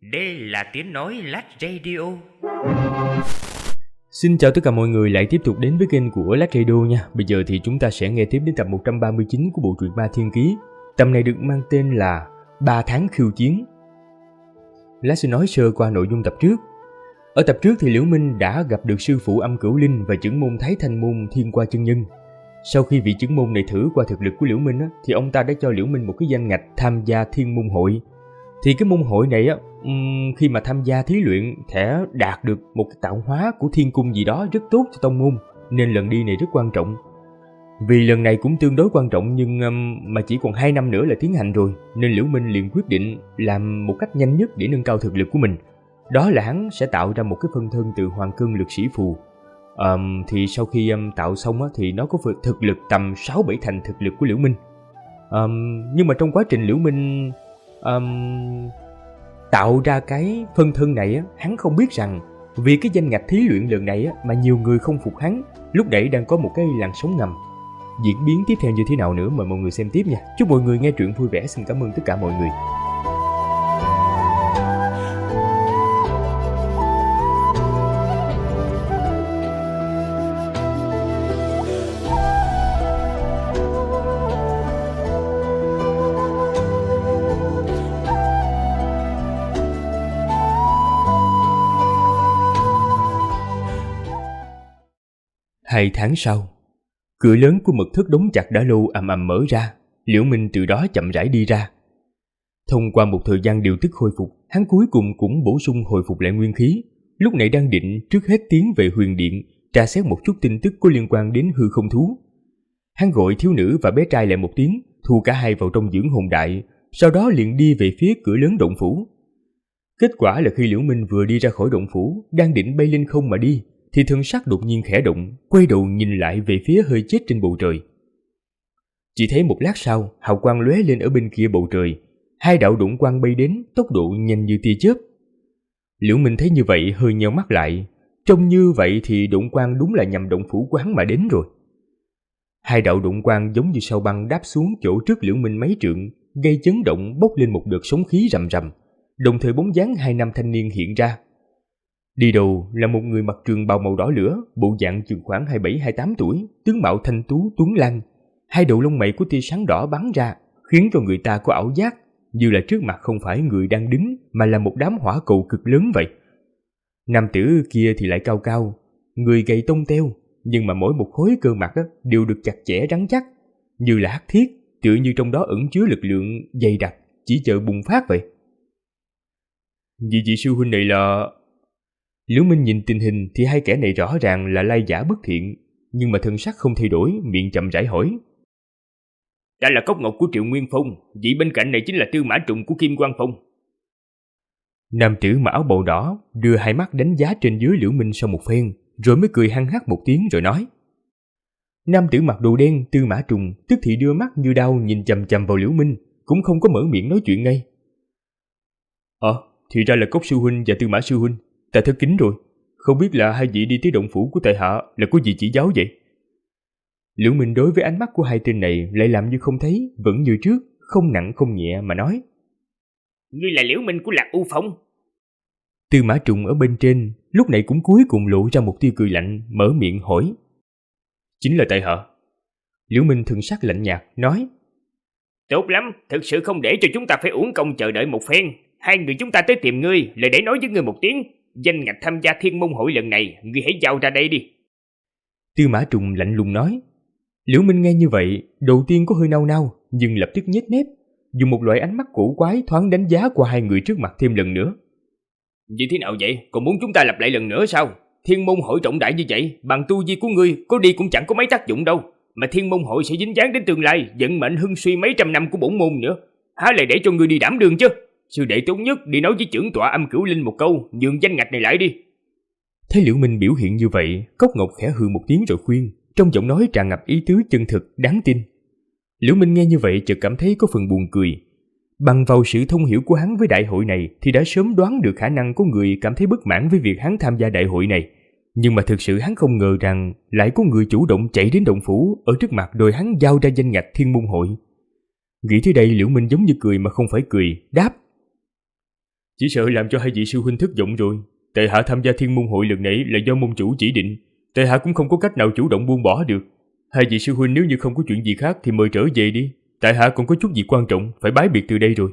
Đây là tiếng nói Lách Radio. Xin chào tất cả mọi người lại tiếp tục đến với kênh của Lách Radio nha. Bây giờ thì chúng ta sẽ nghe tiếp đến tập 139 của bộ truyện Ma Thiên Ký. Tập này được mang tên là 3 tháng khiêu chiến. Lách sẽ nói sơ qua nội dung tập trước. Ở tập trước thì Liễu Minh đã gặp được sư phụ Âm Cửu Linh và trưởng môn Thái Thanh Môn Thiên Qua Chân Nhân. Sau khi vị trưởng môn này thử qua thực lực của Liễu Minh thì ông ta đã cho Liễu Minh một cái danh ngạch tham gia Thiên Môn Hội. Thì cái môn hội này khi mà tham gia thí luyện sẽ đạt được một cái tạo hóa của thiên cung gì đó rất tốt cho tông môn, nên lần đi này rất quan trọng. Vì lần này cũng tương đối quan trọng nhưng mà chỉ còn 2 năm nữa là tiến hành rồi, nên Liễu Minh liền quyết định làm một cách nhanh nhất để nâng cao thực lực của mình. Đó là hắn sẽ tạo ra một cái phân thân từ Hoàng Cân Lực Sĩ Phù. Thì sau khi tạo xong thì nó có thực lực tầm 6-7 thành thực lực của Liễu Minh. Nhưng mà trong quá trình Liễu Minh tạo ra cái phân thân này hắn không biết rằng vì cái danh ngạch thí luyện lần này mà nhiều người không phục hắn. Lúc nãy đang có một cái làn sóng ngầm. Diễn biến tiếp theo như thế nào nữa mời mọi người xem tiếp nha. Chúc mọi người nghe truyện vui vẻ. Xin cảm ơn tất cả mọi người. Hai tháng sau, cửa lớn của mật thất đóng chặt đã lâu ầm ầm mở ra. Liễu Minh từ đó chậm rãi đi ra. Thông qua một thời gian điều tức hồi phục, hắn cuối cùng cũng bổ sung hồi phục lại nguyên khí. Lúc này đang định trước hết tiến về huyền điện, tra xét một chút tin tức có liên quan đến hư không thú. Hắn gọi thiếu nữ và bé trai lại một tiếng, thu cả hai vào trong dưỡng hồn đại, sau đó liền đi về phía cửa lớn động phủ. Kết quả là khi Liễu Minh vừa đi ra khỏi động phủ, đang định bay lên không mà đi, thì thần sắc đột nhiên khẽ động, quay đầu nhìn lại về phía hơi chết trên bầu trời. Chỉ thấy một lát sau, hào quang lóe lên ở bên kia bầu trời, hai đạo độn quang bay đến, tốc độ nhanh như tia chớp. Liễu Minh thấy như vậy hơi nheo mắt lại, trông như vậy thì độn quang đúng là nhằm động phủ của hắn mà đến rồi. Hai đạo độn quang giống như sao băng đáp xuống chỗ trước Liễu Minh mấy trượng, gây chấn động bốc lên một đợt sóng khí rầm rầm, đồng thời bóng dáng hai nam thanh niên hiện ra. Đi đầu là một người mặc trường bào màu đỏ lửa, bộ dạng chừng khoảng 27-28 tuổi, tướng mạo thanh tú tuấn lãng. Hai đầu lông mày có tia sáng đỏ bắn ra, khiến cho người ta có ảo giác như là trước mặt không phải người đang đứng mà là một đám hỏa cầu cực lớn vậy. Nam tử kia thì lại cao cao, người gầy tông teo, nhưng mà mỗi một khối cơ mặt đều được chặt chẽ rắn chắc, như là hắc thiết, tựa như trong đó ẩn chứa lực lượng dày đặc, chỉ chờ bùng phát vậy. Vị sư huynh này là... Liễu Minh nhìn tình hình thì hai kẻ này rõ ràng là lai giả bất thiện, nhưng mà thân sắc không thay đổi, miệng chậm rãi hỏi. Ta là Cốc Ngọc của Triệu Nguyên Phong, vị bên cạnh này chính là Tư Mã Trùng của Kim Quang Phong. Nam tử mặc áo bào đỏ đưa hai mắt đánh giá trên dưới Liễu Minh sau một phen, rồi mới cười hăng hắc một tiếng rồi nói. Nam tử mặc đồ đen Tư Mã Trùng tức thì đưa mắt như đao nhìn chằm chằm vào Liễu Minh, cũng không có mở miệng nói chuyện ngay. Thì ra là Cốc sư huynh và Tư Mã sư huynh. Ta thất kính rồi, không biết là hai vị đi tới động phủ của tại hạ là có gì chỉ giáo vậy? Liễu Minh đối với ánh mắt của hai tên này lại làm như không thấy, vẫn như trước, không nặng không nhẹ mà nói. Ngươi là Liễu Minh của Lạc U Phong. Tư Mã Trùng ở bên trên, lúc này cũng cuối cùng lộ ra một tia cười lạnh, mở miệng hỏi. Chính là tại hạ. Liễu Minh thần sắc lạnh nhạt, nói. Tốt lắm, thực sự không để cho chúng ta phải uổng công chờ đợi một phen. Hai người chúng ta tới tìm ngươi là để nói với ngươi một tiếng. Danh ngạch tham gia Thiên Môn Hội lần này, ngươi hãy giao ra đây đi. Tư Mã Trùng lạnh lùng nói. Liễu Minh nghe như vậy, đầu tiên có hơi nao nao, nhưng lập tức nhếch mép, dùng một loại ánh mắt cổ quái thoáng đánh giá qua hai người trước mặt thêm lần nữa. Như thế nào vậy? Còn muốn chúng ta lặp lại lần nữa sao? Thiên Môn Hội trọng đại như vậy, bằng tu vi của ngươi có đi cũng chẳng có mấy tác dụng đâu. Mà Thiên Môn Hội sẽ dính dáng đến tương lai, vận mệnh hưng suy mấy trăm năm của bổn môn nữa. Há lại để cho ngươi đi đảm đường chứ? Sư đệ tốt nhất đi nói với trưởng tọa Âm Cửu Linh một câu, nhường danh ngạch này lại đi. Thấy Liễu Minh biểu hiện như vậy, Cốc Ngọc khẽ hừ một tiếng rồi khuyên, trong giọng nói tràn ngập ý tứ chân thực, đáng tin. Liễu Minh nghe như vậy chợt cảm thấy có phần buồn cười. Bằng vào sự thông hiểu của hắn với đại hội này thì đã sớm đoán được khả năng có người cảm thấy bất mãn với việc hắn tham gia đại hội này. Nhưng mà thực sự hắn không ngờ rằng lại có người chủ động chạy đến động phủ ở trước mặt đòi hắn giao ra danh ngạch Thiên Môn Hội. Nghĩ tới đây Liễu Minh giống như cười mà không phải cười, đáp. Chỉ sợ làm cho hai vị sư huynh thất vọng rồi. Tại hạ tham gia Thiên Môn hội lần này là do môn chủ chỉ định, tại hạ cũng không có cách nào chủ động buông bỏ được. Hai vị sư huynh nếu như không có chuyện gì khác thì mời trở về đi, tại hạ còn có chút việc quan trọng phải bái biệt từ đây rồi.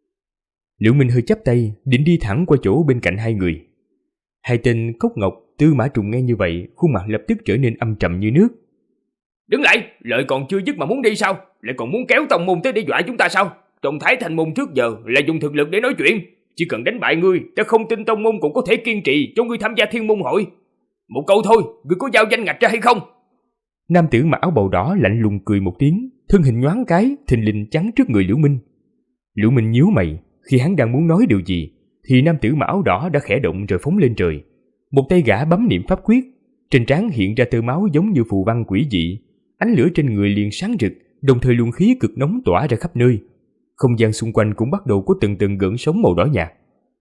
Liễu Minh hơi chắp tay, định đi thẳng qua chỗ bên cạnh hai người. Hai tên Cốc Ngọc, Tư Mã Trùng nghe như vậy, khuôn mặt lập tức trở nên âm trầm như nước. Đứng lại, lợi còn chưa dứt mà muốn đi sao? Lại còn muốn kéo tông môn tới để dọa chúng ta sao? Trong Thái Thành môn trước giờ là dùng thực lực để nói chuyện, chỉ cần đánh bại ngươi, ta không tin tông môn cũng có thể kiên trì cho ngươi tham gia Thiên Môn hội. Một câu thôi, ngươi có giao danh ngạch ra hay không? Nam tử mặc áo bào đỏ lạnh lùng cười một tiếng, thân hình nhoáng cái, thình lình chắn trước người Liễu Minh. Liễu Minh nhíu mày, khi hắn đang muốn nói điều gì, thì nam tử mặc áo đỏ đã khẽ động rồi phóng lên trời. Một tay gã bấm niệm pháp quyết, trên trán hiện ra tơ máu giống như phù văn quỷ dị, ánh lửa trên người liền sáng rực, đồng thời luồng khí cực nóng tỏa ra khắp nơi. Không gian xung quanh cũng bắt đầu có từng từng gợn sóng màu đỏ nhạt.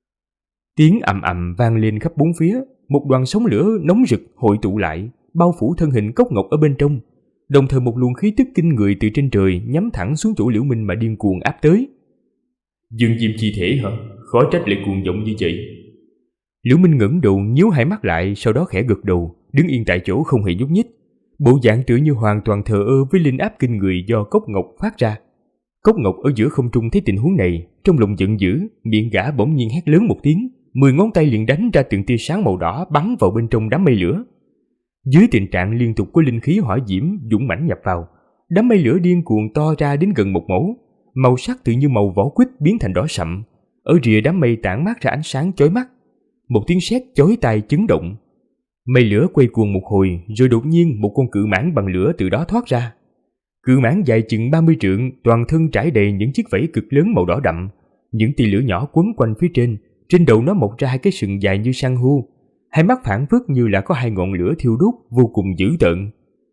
Tiếng ầm ầm vang lên khắp bốn phía, một đoàn sóng lửa nóng rực hội tụ lại, bao phủ thân hình Cốc Ngọc ở bên trong. Đồng thời một luồng khí tức kinh người từ trên trời nhắm thẳng xuống chỗ Liễu Minh mà điên cuồng áp tới. Dương diêm chi thể hả? Khó trách lại cuồng vọng như vậy. Liễu Minh ngẩng đầu nhíu hai mắt lại, sau đó khẽ gật đầu, đứng yên tại chỗ không hề nhúc nhích, bộ dạng tựa như hoàn toàn thờ ơ với linh áp kinh người do Cốc Ngọc phát ra. Cốc Ngọc ở giữa không trung thấy tình huống này, trong lòng giận dữ, miệng gã bỗng nhiên hét lớn một tiếng, 10 ngón tay liền đánh ra từng tia sáng màu đỏ bắn vào bên trong đám mây lửa. Dưới tình trạng liên tục có linh khí hỏa diễm dũng mãnh nhập vào, đám mây lửa điên cuồng to ra đến gần một mẫu, màu sắc tự như màu vỏ quýt biến thành đỏ sậm, ở rìa đám mây tản mát ra ánh sáng chói mắt. Một tiếng sét chói tai chấn động. Mây lửa quay cuồng một hồi, rồi đột nhiên một con cự mãng bằng lửa từ đó thoát ra. Cự mãng dài chừng 30 trượng, toàn thân trải đầy những chiếc vảy cực lớn màu đỏ đậm, những tia lửa nhỏ quấn quanh phía trên đầu nó mọc ra hai cái sừng dài như san hô, hai mắt phảng phất như là có hai ngọn lửa thiêu đốt vô cùng dữ tợn.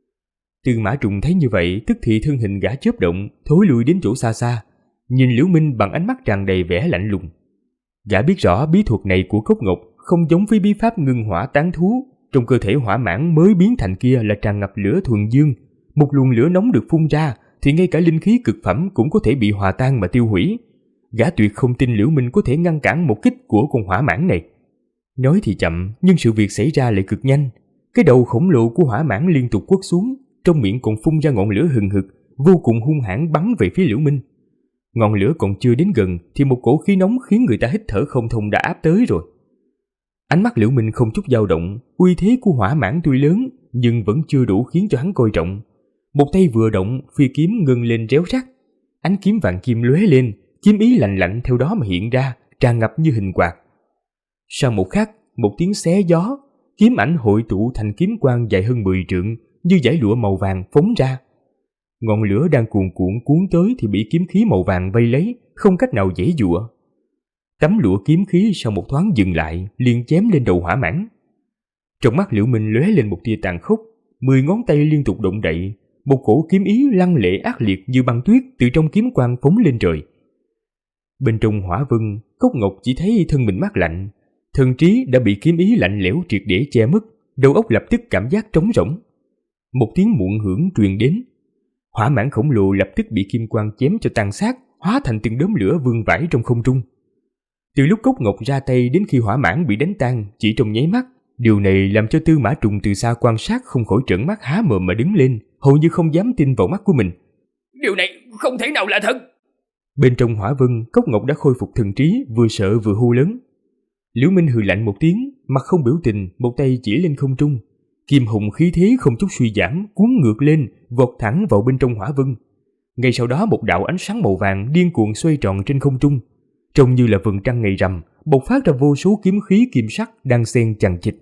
Tư Mã Trùng thấy như vậy, tức thì thân hình gã chớp động, thối lui đến chỗ xa xa, nhìn Liễu Minh bằng ánh mắt tràn đầy vẻ lạnh lùng. Gã biết rõ bí thuật này của Cốc Ngọc không giống với bí pháp ngưng hỏa tán thú, trong cơ thể hỏa mãng mới biến thành kia là tràn ngập lửa thuần dương, một luồng lửa nóng được phun ra thì ngay cả linh khí cực phẩm cũng có thể bị hòa tan mà tiêu hủy. Gã tuyệt không tin Liễu Minh có thể ngăn cản một kích của con hỏa mãng này. Nói thì chậm, nhưng sự việc xảy ra lại cực nhanh. Cái đầu khổng lồ của hỏa mãng liên tục quất xuống, trong miệng còn phun ra ngọn lửa hừng hực, vô cùng hung hãn bắn về phía Liễu Minh. Ngọn lửa còn chưa đến gần thì một cổ khí nóng khiến người ta hít thở không thông đã áp tới rồi. Ánh mắt Liễu Minh không chút dao động, uy thế của hỏa mãng tuy lớn nhưng vẫn chưa đủ khiến cho hắn coi trọng. Một tay vừa động, phi kiếm ngưng lên réo rắt, ánh kiếm vàng kim lóe lên, kiếm ý lạnh lạnh theo đó mà hiện ra, tràn ngập như hình quạt. Sau một khắc, một tiếng xé gió, kiếm ảnh hội tụ thành kiếm quang dài hơn 10 trượng, như dải lụa màu vàng phóng ra. Ngọn lửa đang cuồn cuộn cuốn tới thì bị kiếm khí màu vàng vây lấy, không cách nào giãy giụa. Tấm lụa kiếm khí sau một thoáng dừng lại, liền chém lên đầu hỏa mãng. Trong mắt Liễu Minh lóe lên một tia tàn khốc, 10 ngón tay liên tục động đậy, một cổ kiếm ý lăng lệ ác liệt như băng tuyết từ trong kiếm quang phóng lên trời. Bên trong hỏa vân, Cốc Ngọc chỉ thấy thân mình mát lạnh, thần trí đã bị kiếm ý lạnh lẽo triệt để che mất, đầu óc lập tức cảm giác trống rỗng. Một tiếng muộn hưởng truyền đến, hỏa mãng khổng lồ lập tức bị kim quang chém cho tan xác, hóa thành từng đốm lửa vương vãi trong không trung. Từ lúc Cốc Ngọc ra tay đến khi hỏa mãng bị đánh tan chỉ trong nháy mắt, điều này làm cho Tư Mã Trùng từ xa quan sát không khỏi trợn mắt há mồm mà đứng lên, hầu như không dám tin vào mắt của mình. Điều này không thể nào là thật. Bên trong hỏa vân, Cốc Ngọc đã khôi phục thần trí, vừa sợ vừa hô lớn. Liễu Minh hừ lạnh một tiếng, mặt không biểu tình, một tay chỉ lên không trung. Kim hùng khí thế không chút suy giảm, cuốn ngược lên, vọt thẳng vào bên trong hỏa vân. Ngay sau đó một đạo ánh sáng màu vàng điên cuồng xoay tròn trên không trung, trông như là vầng trăng ngày rằm, bộc phát ra vô số kiếm khí kim sắc đang xen chằng chịt.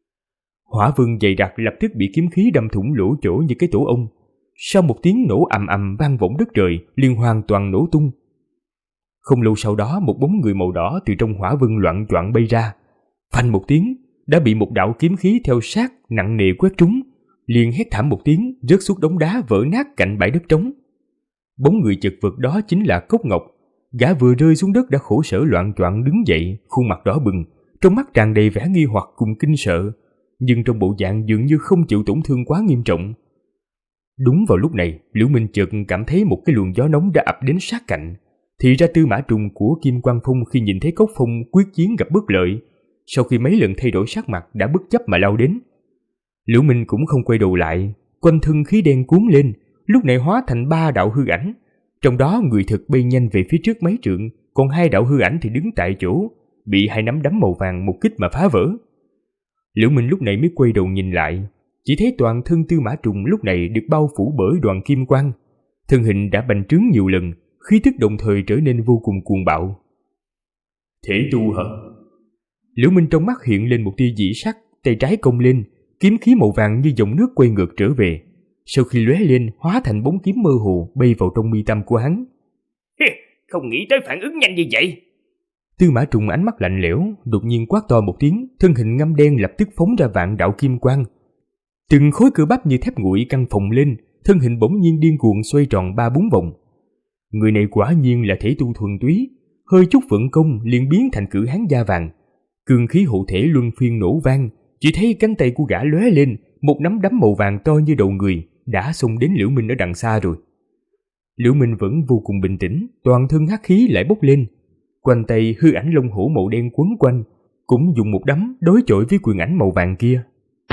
Hỏa vân dày đặc lập tức bị kiếm khí đâm thủng lỗ chỗ như cái tổ ong. Sau một tiếng nổ ầm ầm vang vọng đất trời, liền hoàn toàn nổ tung. Không lâu sau đó, một bóng người màu đỏ từ trong hỏa vân loạng choạng bay ra, phanh một tiếng, đã bị một đạo kiếm khí theo sát nặng nề quét trúng, liền hét thảm một tiếng, rớt xuống đống đá vỡ nát cạnh bãi đất trống. Bóng người chật vật đó chính là Cốc Ngọc. Gã vừa rơi xuống đất đã khổ sở loạng choạng đứng dậy, khuôn mặt đỏ bừng, trong mắt tràn đầy vẻ nghi hoặc cùng kinh sợ, nhưng trong bộ dạng dường như không chịu tổn thương quá nghiêm trọng. Đúng vào lúc này, Liễu Minh chợt cảm thấy một cái luồng gió nóng đã ập đến sát cạnh, Thì ra Tư Mã Trùng của Kim Quang Phong khi nhìn thấy Cốc Phong quyết chiến gặp bất lợi, sau khi mấy lần thay đổi sắc mặt đã bất chấp mà lao đến. Liễu Minh cũng không quay đầu lại, quanh thân khí đen cuốn lên, lúc này hóa thành 3 đạo hư ảnh. Trong đó người thực bay nhanh về phía trước mấy trượng, còn 2 đạo hư ảnh thì đứng tại chỗ, bị 2 nắm đấm màu vàng một kích mà phá vỡ. Liễu Minh lúc này mới quay đầu nhìn lại, chỉ thấy toàn thân Tư Mã Trùng lúc này được bao phủ bởi đoàn kim quang, thân hình đã bành trướng nhiều lần, khí tức đồng thời trở nên vô cùng cuồng bạo. Thể tu hả? Liễu Minh trong mắt hiện lên một tia dị sắc, tay trái cong lên, kiếm khí màu vàng như dòng nước quay ngược trở về. Sau khi lóe lên, hóa thành bóng kiếm mơ hồ bay vào trong mi tâm của hắn. Không nghĩ tới phản ứng nhanh như vậy. Tư Mã Trùng ánh mắt lạnh lẽo, đột nhiên quát to một tiếng, thân hình ngăm đen lập tức phóng ra vạn đạo kim quang. Từng khối cơ bắp như thép nguội căng phồng lên, thân hình bỗng nhiên điên cuồng xoay tròn 3-4 vòng. Người này quả nhiên là thể tu thuần túy, hơi chút vận công liền biến thành cự hán da vàng. Cương khí hộ thể luân phiên nổ vang, chỉ thấy cánh tay của gã lóe lên, một nắm đấm màu vàng to như đầu người đã xông đến Liễu Minh ở đằng xa rồi. Liễu Minh vẫn vô cùng bình tĩnh, toàn thân hắc khí lại bốc lên, quanh tay hư ảnh long hổ màu đen quấn quanh, cũng dùng một đấm đối chọi với quyền ảnh màu vàng kia.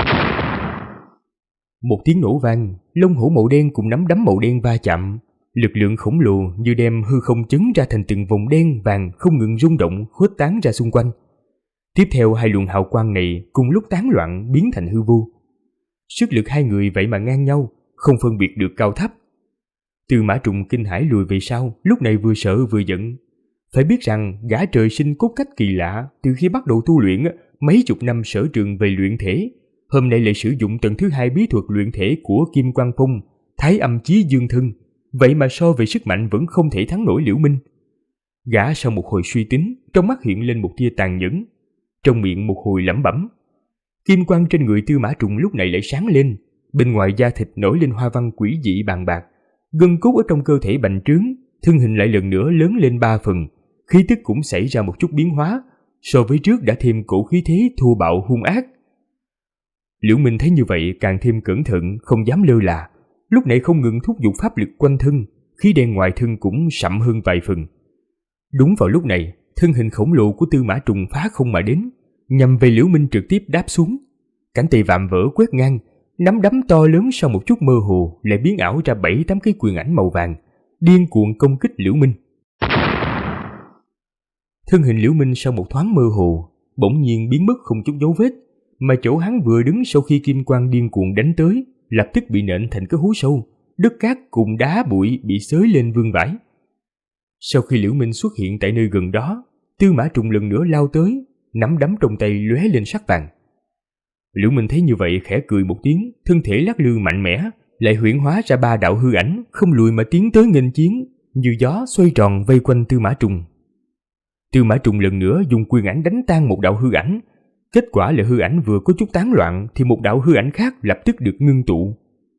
Một tiếng nổ vang, long hổ màu đen cùng nắm đấm màu đen va chạm, lực lượng khổng lồ như đem hư không chấn ra thành từng vòng đen vàng không ngừng rung động khuếch tán ra xung quanh. Tiếp theo 2 luồng hào quang này cùng lúc tán loạn biến thành hư vô. Sức lực 2 người vậy mà ngang nhau, không phân biệt được cao thấp. Tư Mã Trùng kinh hãi lùi về sau, lúc này vừa sợ vừa giận. Phải biết rằng gã trời sinh cốt cách kỳ lạ, từ khi bắt đầu tu luyện mấy chục năm sở trường về luyện thể, hôm nay lại sử dụng tầng thứ 2 bí thuật luyện thể của Kim Quang Phong, Thái Âm Chí Dương Thân, vậy mà so về sức mạnh vẫn không thể thắng nổi Liễu Minh. Gã sau một hồi suy tính, trong mắt hiện lên một tia tàn nhẫn, trong miệng một hồi lẩm bẩm. Kim quang trên người Tư Mã Trùng lúc này lại sáng lên, bên ngoài da thịt nổi lên hoa văn quỷ dị bàn bạc, gân cốt ở trong cơ thể bành trướng, thân hình lại lần nữa lớn lên 3 phần, khí tức cũng xảy ra một chút biến hóa, so với trước đã thêm cổ khí thế thô bạo hung ác. Liễu Minh thấy như vậy càng thêm cẩn thận, không dám lơ là, lúc này không ngừng thúc giục pháp lực quanh thân, khí đen ngoài thân cũng sậm hơn vài phần. Đúng vào lúc này, thân hình khổng lồ của Tư Mã Trùng phá không mà đến, nhằm về Liễu Minh trực tiếp đáp xuống. Cánh tay vạm vỡ quét ngang, nắm đấm to lớn sau một chút mơ hồ lại biến ảo ra 7-8 cái quyền ảnh màu vàng, điên cuồng công kích Liễu Minh. Thân hình Liễu Minh sau một thoáng mơ hồ, bỗng nhiên biến mất không chút dấu vết, mà chỗ hắn vừa đứng sau khi kim quang điên cuồng đánh tới, lập tức bị nện thành cái hố sâu, đất cát cùng đá bụi bị xới lên vương vãi. Sau khi Liễu Minh xuất hiện tại nơi gần đó, Tư Mã Trùng lần nữa lao tới, nắm đấm trong tay lóe lên sắc vàng. Liễu Minh thấy như vậy khẽ cười một tiếng, thân thể lắc lư mạnh mẽ, lại huyễn hóa ra 3 đạo hư ảnh, không lùi mà tiến tới nghênh chiến, như gió xoay tròn vây quanh Tư Mã Trùng. Tư Mã Trùng lần nữa dùng quyền ảnh đánh tan một đạo hư ảnh, kết quả là hư ảnh vừa có chút tán loạn thì một đạo hư ảnh khác lập tức được ngưng tụ.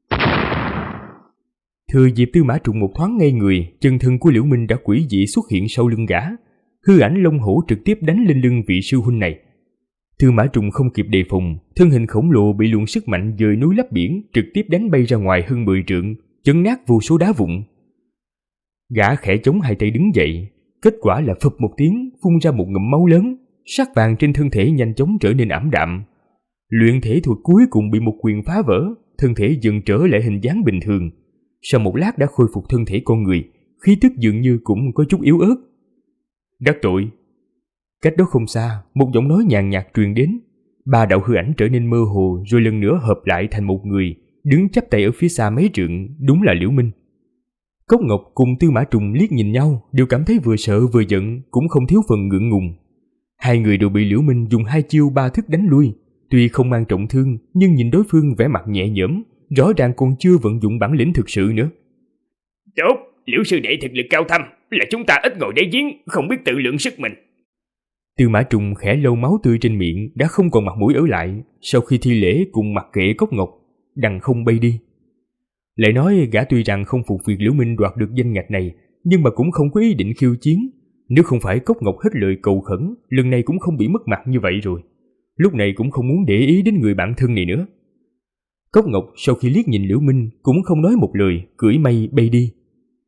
Thừa dịp Tư Mã Trùng một thoáng ngây người, chân thân của Liễu Minh đã quỷ dị xuất hiện sau lưng gã, hư ảnh long hổ trực tiếp đánh lên lưng vị sư huynh này. Tư Mã Trùng không kịp đề phòng, thân hình khổng lồ bị luồng sức mạnh dời núi lấp biển trực tiếp đánh bay ra ngoài hơn 10 trượng, chấn nát vô số đá vụn. Gã khẽ chống 2 tay đứng dậy, kết quả là phập một tiếng phun ra một ngụm máu lớn, sắc vàng trên thân thể nhanh chóng trở nên ảm đạm. Luyện thể thuật cuối cùng bị một quyền phá vỡ, thân thể dần trở lại hình dáng bình thường. Sau một lát đã khôi phục thân thể con người, khí tức dường như cũng có chút yếu ớt. Đắc tội. Cách đó không xa, một giọng nói nhàn nhạt truyền đến. 3 đạo hư ảnh trở nên mơ hồ rồi lần nữa hợp lại thành một người, đứng chắp tay ở phía xa mấy trượng, đúng là Liễu Minh. Cốc Ngọc cùng Tư Mã Trùng liếc nhìn nhau, đều cảm thấy vừa sợ vừa giận, cũng không thiếu phần ngượng ngùng. 2 người đều bị Liễu Minh dùng 2 chiêu 3 thức đánh lui, tuy không mang trọng thương, nhưng nhìn đối phương vẻ mặt nhẹ nhõm, rõ ràng còn chưa vận dụng bản lĩnh thực sự nữa. Tốt, Liễu sư đệ thực lực cao thâm, là chúng ta ít ngồi đáy giếng, không biết tự lượng sức mình. Tư Mã Trùng khẽ lau máu tươi trên miệng, đã không còn mặt mũi ở lại, sau khi thi lễ cùng mặc kệ Cốc Ngọc, đằng không bay đi. Lại nói gã tuy rằng không phục việc Liễu Minh đoạt được danh ngạch này, nhưng mà cũng không có ý định khiêu chiến. Nếu không phải Cốc Ngọc hết lời cầu khẩn, lần này cũng không bị mất mặt như vậy rồi. Lúc này cũng không muốn để ý đến người bạn thân này nữa. Cốc Ngọc sau khi liếc nhìn Liễu Minh cũng không nói một lời, cưỡi mây bay đi.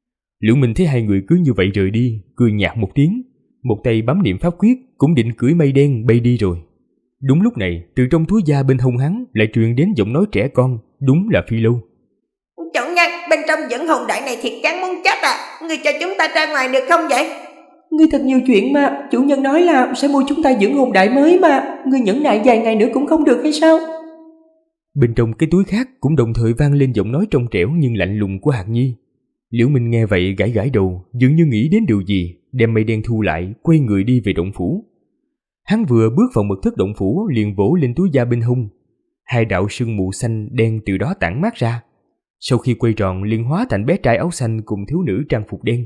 Liễu Minh thấy hai người cứ như vậy rời đi, cười nhạt một tiếng, một tay bấm niệm pháp quyết, cũng định cưỡi mây đen bay đi rồi. Đúng lúc này, từ trong túi da bên hông hắn lại truyền đến giọng nói trẻ con, đúng là Phi Lâu. Chủ nhân, bên trong dẫn hồn đại này thiệt chán muốn chết à, ngươi cho chúng ta ra ngoài được không vậy? Ngươi thật nhiều chuyện mà, chủ nhân nói là sẽ mua chúng ta dưỡng hồn đại mới mà, ngươi nhẫn nại vài ngày nữa cũng không được hay sao? Bên trong cái túi khác cũng đồng thời vang lên giọng nói trong trẻo nhưng lạnh lùng của Hạc Nhi. Liễu Minh nghe vậy gãi gãi đầu, dường như nghĩ đến điều gì, đem mây đen thu lại, quay người đi về động phủ. Hắn vừa bước vào mật thất động phủ liền vỗ lên túi da bên hông. Hai đạo sương mù xanh đen từ đó tản mát ra. Sau khi quay tròn liền hóa thành bé trai áo xanh cùng thiếu nữ trang phục đen.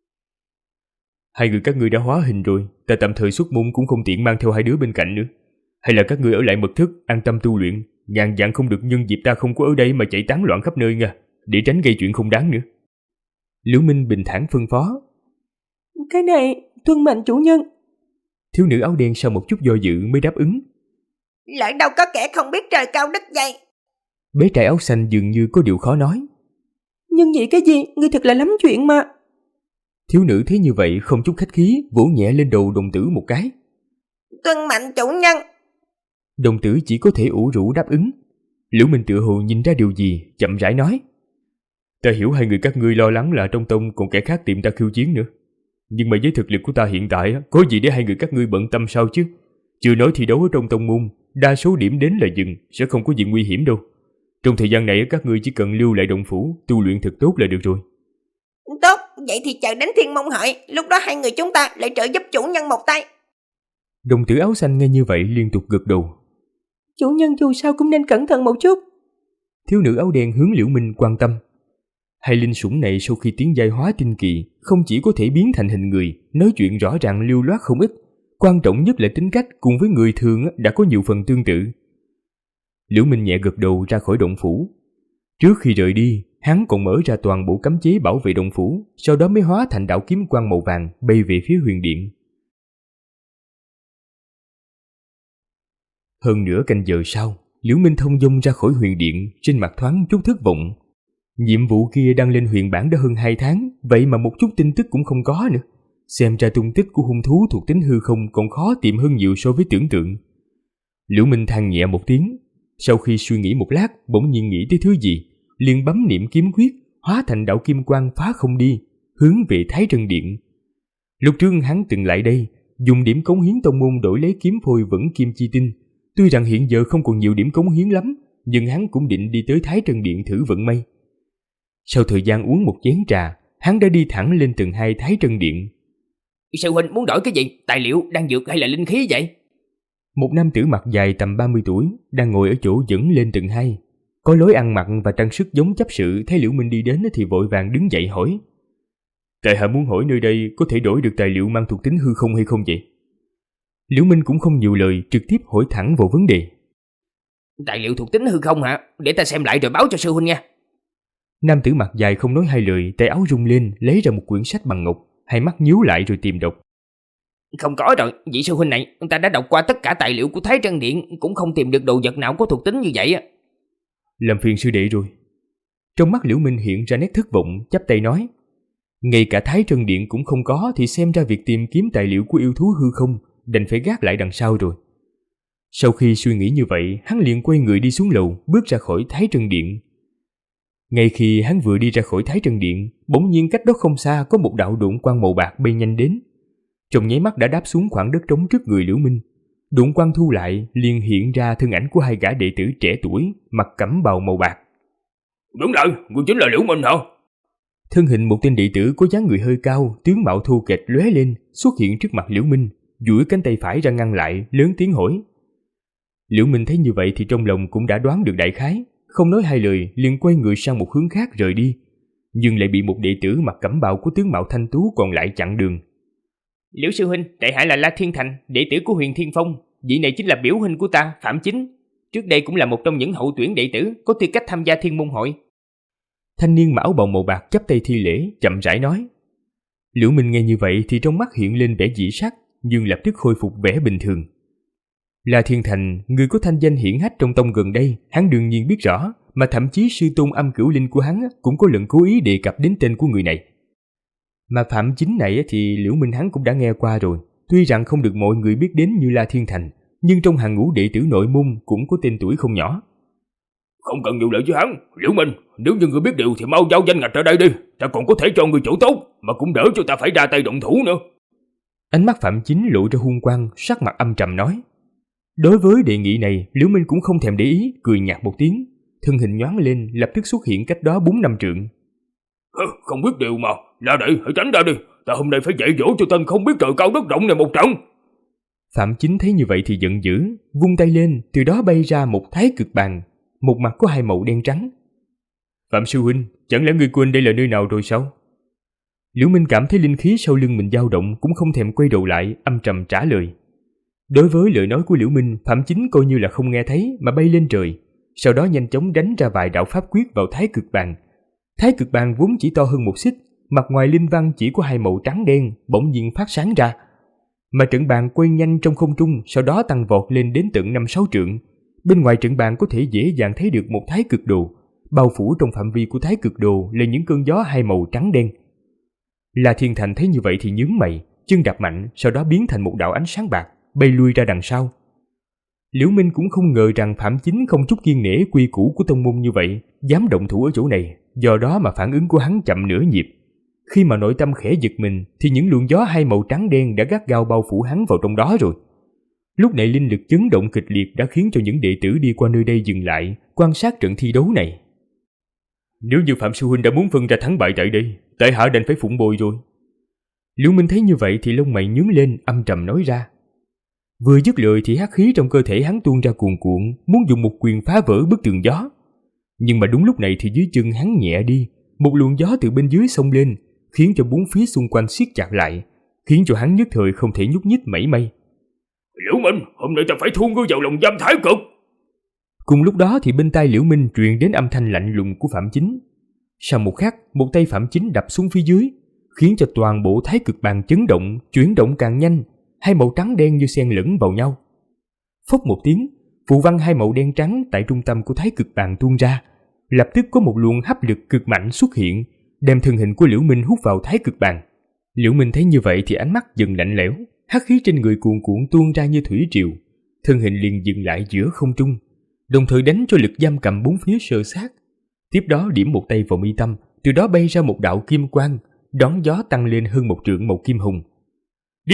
Hai người các ngươi đã hóa hình rồi, ta tạm thời xuất môn cũng không tiện mang theo hai đứa bên cạnh nữa. Hay là các ngươi ở lại mật thất, an tâm tu luyện, ngàn vạn không được nhân dịp ta không có ở đây mà chạy tán loạn khắp nơi nha, để tránh gây chuyện không đáng nữa. Liễu Minh bình thản phân phó. Cái này, tuân mệnh chủ nhân. Thiếu nữ áo đen sau một chút do dự mới đáp ứng. Lỡ đâu có kẻ không biết trời cao đất dày. Bé trai áo xanh dường như có điều khó nói. Nhưng vậy cái gì, ngươi thật là lắm chuyện mà. Thiếu nữ thấy như vậy không chút khách khí, vỗ nhẹ lên đầu đồng tử một cái. Tuân mệnh chủ nhân. Đồng tử chỉ có thể ủ rũ đáp ứng. Liễu Minh tựa hồ nhìn ra điều gì, chậm rãi nói. Ta hiểu hai người các ngươi lo lắng là trong tông còn kẻ khác tìm ta khiêu chiến nữa. Nhưng mà với thực lực của ta hiện tại, có gì để hai người các ngươi bận tâm sao chứ? Chưa nói thi đấu ở trong tông môn, đa số điểm đến là dừng, sẽ không có gì nguy hiểm đâu. Trong thời gian này các ngươi chỉ cần lưu lại động phủ, tu luyện thật tốt là được rồi. Tốt, vậy thì chờ đến Thiên Môn Hội, lúc đó hai người chúng ta lại trợ giúp chủ nhân một tay. Đồng tử áo xanh nghe như vậy liên tục gật đầu. Chủ nhân dù sao cũng nên cẩn thận một chút. Thiếu nữ áo đen hướng Liễu Minh quan tâm. Hai linh sủng này sau khi tiến giai hóa tinh kỳ, không chỉ có thể biến thành hình người, nói chuyện rõ ràng lưu loát không ít, quan trọng nhất là tính cách cùng với người thường đã có nhiều phần tương tự. Liễu Minh nhẹ gật đầu ra khỏi động phủ. Trước khi rời đi, hắn còn mở ra toàn bộ cấm chế bảo vệ động phủ, sau đó mới hóa thành đạo kiếm quang màu vàng bay về phía huyền điện. Hơn nửa canh giờ sau, Liễu Minh thông dong ra khỏi huyền điện, trên mặt thoáng chút thất vọng. Nhiệm vụ kia đăng lên huyền bản đã hơn 2 tháng, vậy mà một chút tin tức cũng không có nữa. Xem ra tung tích của hung thú thuộc tính hư không còn khó tìm hơn nhiều so với tưởng tượng. Liễu Minh than nhẹ một tiếng, sau khi suy nghĩ một lát, bỗng nhiên nghĩ tới thứ gì, liền bấm niệm kiếm quyết, hóa thành đạo kim quang phá không đi, hướng về Thái Trân Điện. Lúc trước hắn từng lại đây, dùng điểm cống hiến tông môn đổi lấy kiếm phôi vẫn kim chi tinh. Tuy rằng hiện giờ không còn nhiều điểm cống hiến lắm, nhưng hắn cũng định đi tới Thái Trân Điện thử vận may. Sau thời gian uống một chén trà, hắn đã đi thẳng lên tầng 2 Thái Trân Điện. Sư huynh muốn đổi cái gì? Tài liệu, đan dược hay là linh khí vậy? Một nam tử mặt dài tầm 30 tuổi đang ngồi ở chỗ dẫn lên tầng 2. Có lối ăn mặc và trang sức giống chấp sự, thấy Liễu Minh đi đến thì vội vàng đứng dậy hỏi. Tại hạ muốn hỏi nơi đây có thể đổi được tài liệu mang thuộc tính hư không hay không vậy? Liễu Minh cũng không nhiều lời, trực tiếp hỏi thẳng vào vấn đề. Tài liệu thuộc tính hư không hả? Để ta xem lại rồi báo cho sư huynh nha. Nam tử mặt dài không nói hai lời, tay áo rung lên, lấy ra một quyển sách bằng ngọc, hai mắt nhíu lại rồi tìm đọc. Không có rồi, vị sư huynh này, ta đã đọc qua tất cả tài liệu của Thái Trân Điện, cũng không tìm được đồ vật nào có thuộc tính như vậy á. Làm phiền sư đệ rồi. Trong mắt Liễu Minh hiện ra nét thất vọng, chắp tay nói. Ngay cả Thái Trân Điện cũng không có thì xem ra việc tìm kiếm tài liệu của yêu thú hư không đành phải gác lại đằng sau rồi. Sau khi suy nghĩ như vậy, hắn liền quay người đi xuống lầu, bước ra khỏi Thái Trân Điện. Ngay khi hắn vừa đi ra khỏi Thái Trân Điện, bỗng nhiên cách đó không xa có một đạo độn quang màu bạc bay nhanh đến. Trong nháy mắt đã đáp xuống khoảng đất trống trước người Liễu Minh. Độn quang thu lại, liền hiện ra thân ảnh của hai gã đệ tử trẻ tuổi, mặc cẩm bào màu bạc. Đúng rồi, ngươi chính là Liễu Minh hả? Thân hình một tên đệ tử có dáng người hơi cao, tướng mạo thô kệch lóe lên, xuất hiện trước mặt Liễu Minh, duỗi cánh tay phải ra ngăn lại, lớn tiếng hỏi. Liễu Minh thấy như vậy thì trong lòng cũng đã đoán được đại khái, không nói hai lời liền quay người sang một hướng khác rời đi, nhưng lại bị một đệ tử mặc cẩm bào của tướng mạo thanh tú còn lại chặn đường. Liễu sư huynh, tại hạ là La Thiên Thành, đệ tử của Huyền Thiên Phong, vị này chính là biểu huynh của ta, Phạm Chính. Trước đây cũng là một trong những hậu tuyển đệ tử có tư cách tham gia Thiên Môn Hội. Thanh niên mặc áo bào màu bạc chắp tay thi lễ, chậm rãi nói. Liễu Minh nghe như vậy thì trong mắt hiện lên vẻ dị sắc, nhưng lập tức khôi phục vẻ bình thường. La Thiên Thành, người có thanh danh hiển hách trong tông gần đây, hắn đương nhiên biết rõ, mà thậm chí sư tôn Âm Cửu Linh của hắn cũng có lần cố ý đề cập đến tên của người này. Mà Phạm Chính này thì Liễu Minh hắn cũng đã nghe qua rồi. Tuy rằng không được mọi người biết đến như La Thiên Thành, nhưng trong hàng ngũ đệ tử nội môn cũng có tên tuổi không nhỏ. Không cần nhiều lời với hắn, Liễu Minh, nếu như ngươi biết điều thì mau giao danh ngạch ra đây đi, ta còn có thể cho ngươi chỗ tốt, mà cũng đỡ cho ta phải ra tay động thủ nữa. Ánh mắt Phạm Chính lộ ra hung quang, sắc mặt âm trầm nói. Đối với đề nghị này, Liễu Minh cũng không thèm để ý, cười nhạt một tiếng, thân hình nhoáng lên, lập tức xuất hiện cách đó 4-5 trượng. Không biết điều mà, ra đây, hãy tránh ra đi, ta hôm nay phải dạy dỗ cho tên không biết trời cao đất rộng này một trận. Phạm Chính thấy như vậy thì giận dữ, vung tay lên, từ đó bay ra một thái cực bàn, một mặt có 2 màu đen trắng. Phạm sư huynh, chẳng lẽ ngươi quên đây là nơi nào rồi sao? Liễu Minh cảm thấy linh khí sau lưng mình dao động, cũng không thèm quay đầu lại, âm trầm trả lời. Đối với lời nói của Liễu Minh, Phạm Chính coi như là không nghe thấy mà bay lên trời, sau đó nhanh chóng đánh ra vài đạo pháp quyết vào thái cực bàn. Thái cực bàn vốn chỉ to hơn 1 xích, mặt ngoài linh văn chỉ có 2 màu trắng đen, bỗng nhiên phát sáng ra. Mà trận bàn quay nhanh trong không trung, sau đó tăng vọt lên đến tận 5-6 trượng. Bên ngoài trận bàn có thể dễ dàng thấy được một thái cực đồ, bao phủ trong phạm vi của thái cực đồ là những cơn gió 2 màu trắng đen. La Thiên Thành thấy như vậy thì nhướng mày, chân đạp mạnh, sau đó biến thành một đạo ánh sáng bạc, bay lui ra đằng sau. Liễu Minh cũng không ngờ rằng Phạm Chính không chút kiêng nể quy củ của tông môn như vậy, dám động thủ ở chỗ này, do đó mà phản ứng của hắn chậm nửa nhịp. Khi mà nội tâm khẽ giật mình thì những luồng gió 2 màu trắng đen đã gắt gao bao phủ hắn vào trong đó rồi. Lúc này linh lực chấn động kịch liệt đã khiến cho những đệ tử đi qua nơi đây dừng lại, quan sát trận thi đấu này. Nếu như Phạm sư huynh đã muốn phân ra thắng bại tại đây, tại hạ đành phải phụng bồi rồi. Liễu Minh thấy như vậy thì lông mày nhướng lên, âm trầm nói ra. Vừa dứt lời thì hắc khí trong cơ thể hắn tuôn ra cuồn cuộn, muốn dùng một quyền phá vỡ bức tường gió. Nhưng mà đúng lúc này thì dưới chân hắn nhẹ đi, một luồng gió từ bên dưới xông lên, khiến cho bốn phía xung quanh siết chặt lại, khiến cho hắn nhất thời không thể nhúc nhích mảy may. Liễu Minh, hôm nay ta phải thu ngươi vào lòng giam thái cực. Cùng lúc đó thì bên tai Liễu Minh truyền đến âm thanh lạnh lùng của Phạm Chính. Sau một khắc, một tay Phạm Chính đập xuống phía dưới, khiến cho toàn bộ thái cực bàn chấn động, chuyển động càng nhanh, 2 màu trắng đen như xen lẫn vào nhau. Phốc một tiếng, phù văn 2 màu đen trắng tại trung tâm của thái cực bàn tuôn ra, lập tức có một luồng hấp lực cực mạnh xuất hiện, đem thân hình của Liễu Minh hút vào thái cực bàn. Liễu Minh thấy như vậy thì ánh mắt dần lạnh lẽo, hắc khí trên người cuồn cuộn tuôn ra như thủy triều, thân hình liền dừng lại giữa không trung, đồng thời đánh cho lực giam cầm bốn phía sơ sát. Tiếp đó điểm một tay vào mi tâm, từ đó bay ra một đạo kim quang, đón gió tăng lên hơn 1 trượng màu kim hồng. Đi!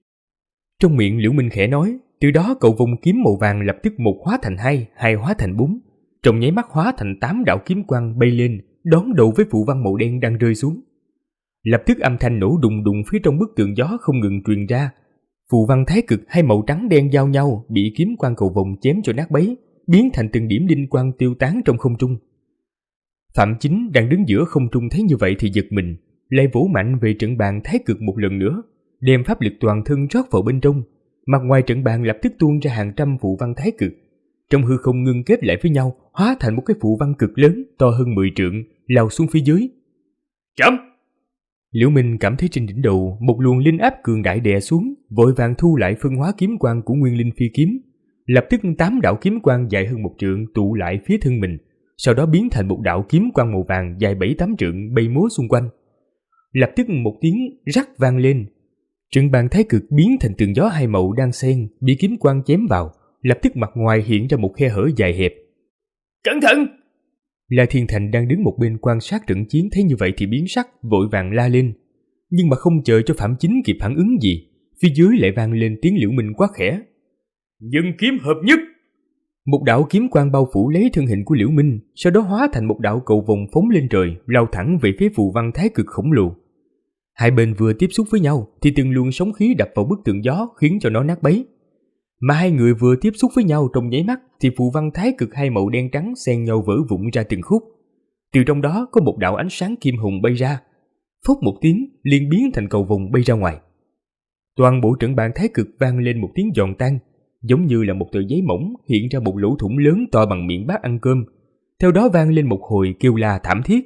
Trong miệng Liễu Minh khẽ nói, từ đó cầu vòng kiếm màu vàng lập tức 1 hóa thành 2, 2 hóa thành 4, trong nháy mắt hóa thành 8 đạo kiếm quang bay lên, đón đầu với phù văn màu đen đang rơi xuống. Lập tức âm thanh nổ đùng đùng phía trong bức tường gió không ngừng truyền ra. Phù văn thái cực 2 màu trắng đen giao nhau bị kiếm quang cầu vồng chém cho nát bấy, biến thành từng điểm linh quang tiêu tán trong không trung. Phạm Chính đang đứng giữa không trung thấy như vậy thì giật mình, lại vỗ mạnh về trận bàn thái cực một lần nữa, đem pháp lực toàn thân rót vào bên trong. Mặt ngoài trận bàn lập tức tuôn ra hàng trăm phù văn thái cực, trong hư không ngưng kết lại với nhau, hóa thành một cái phù văn cực lớn to hơn 10 trượng, lao xuống phía dưới. Chấm! Liễu Minh cảm thấy trên đỉnh đầu một luồng linh áp cường đại đè xuống, vội vàng thu lại phân hóa kiếm quang của Nguyên Linh Phi kiếm. Lập tức 8 đạo kiếm quang dài hơn 1 trượng tụ lại phía thân mình, sau đó biến thành một đạo kiếm quang màu vàng dài 7-8 trượng bay múa xung quanh. Lập tức một tiếng rắc vang lên, trận bàn thái cực biến thành tường gió 2 màu đang xen, bị kiếm quang chém vào, lập tức mặt ngoài hiện ra một khe hở dài hẹp. Cẩn thận! La Thiên Thành đang đứng một bên quan sát trận chiến thấy như vậy thì biến sắc, vội vàng la lên. Nhưng mà không chờ cho Phạm Chính kịp phản ứng gì, phía dưới lại vang lên tiếng Liễu Minh quát khẽ. Dân kiếm hợp nhất! Một đạo kiếm quang bao phủ lấy thân hình của Liễu Minh, sau đó hóa thành một đạo cầu vồng phóng lên trời, lao thẳng về phía phù văn thái cực khổng lồ. Hai bên vừa tiếp xúc với nhau thì từng luồng sóng khí đập vào bức tường gió khiến cho nó nát bấy. Mà hai người vừa tiếp xúc với nhau trong nháy mắt thì phù văn thái cực 2 màu đen trắng xen nhau vỡ vụn ra từng khúc. Từ trong đó có một đạo ánh sáng kim hồng bay ra, phốc một tiếng liền biến thành cầu vồng bay ra ngoài. Toàn bộ trận bàn thái cực vang lên một tiếng giòn tan, giống như là một tờ giấy mỏng hiện ra một lỗ thủng lớn to bằng miệng bát ăn cơm. Theo đó vang lên một hồi kêu la thảm thiết.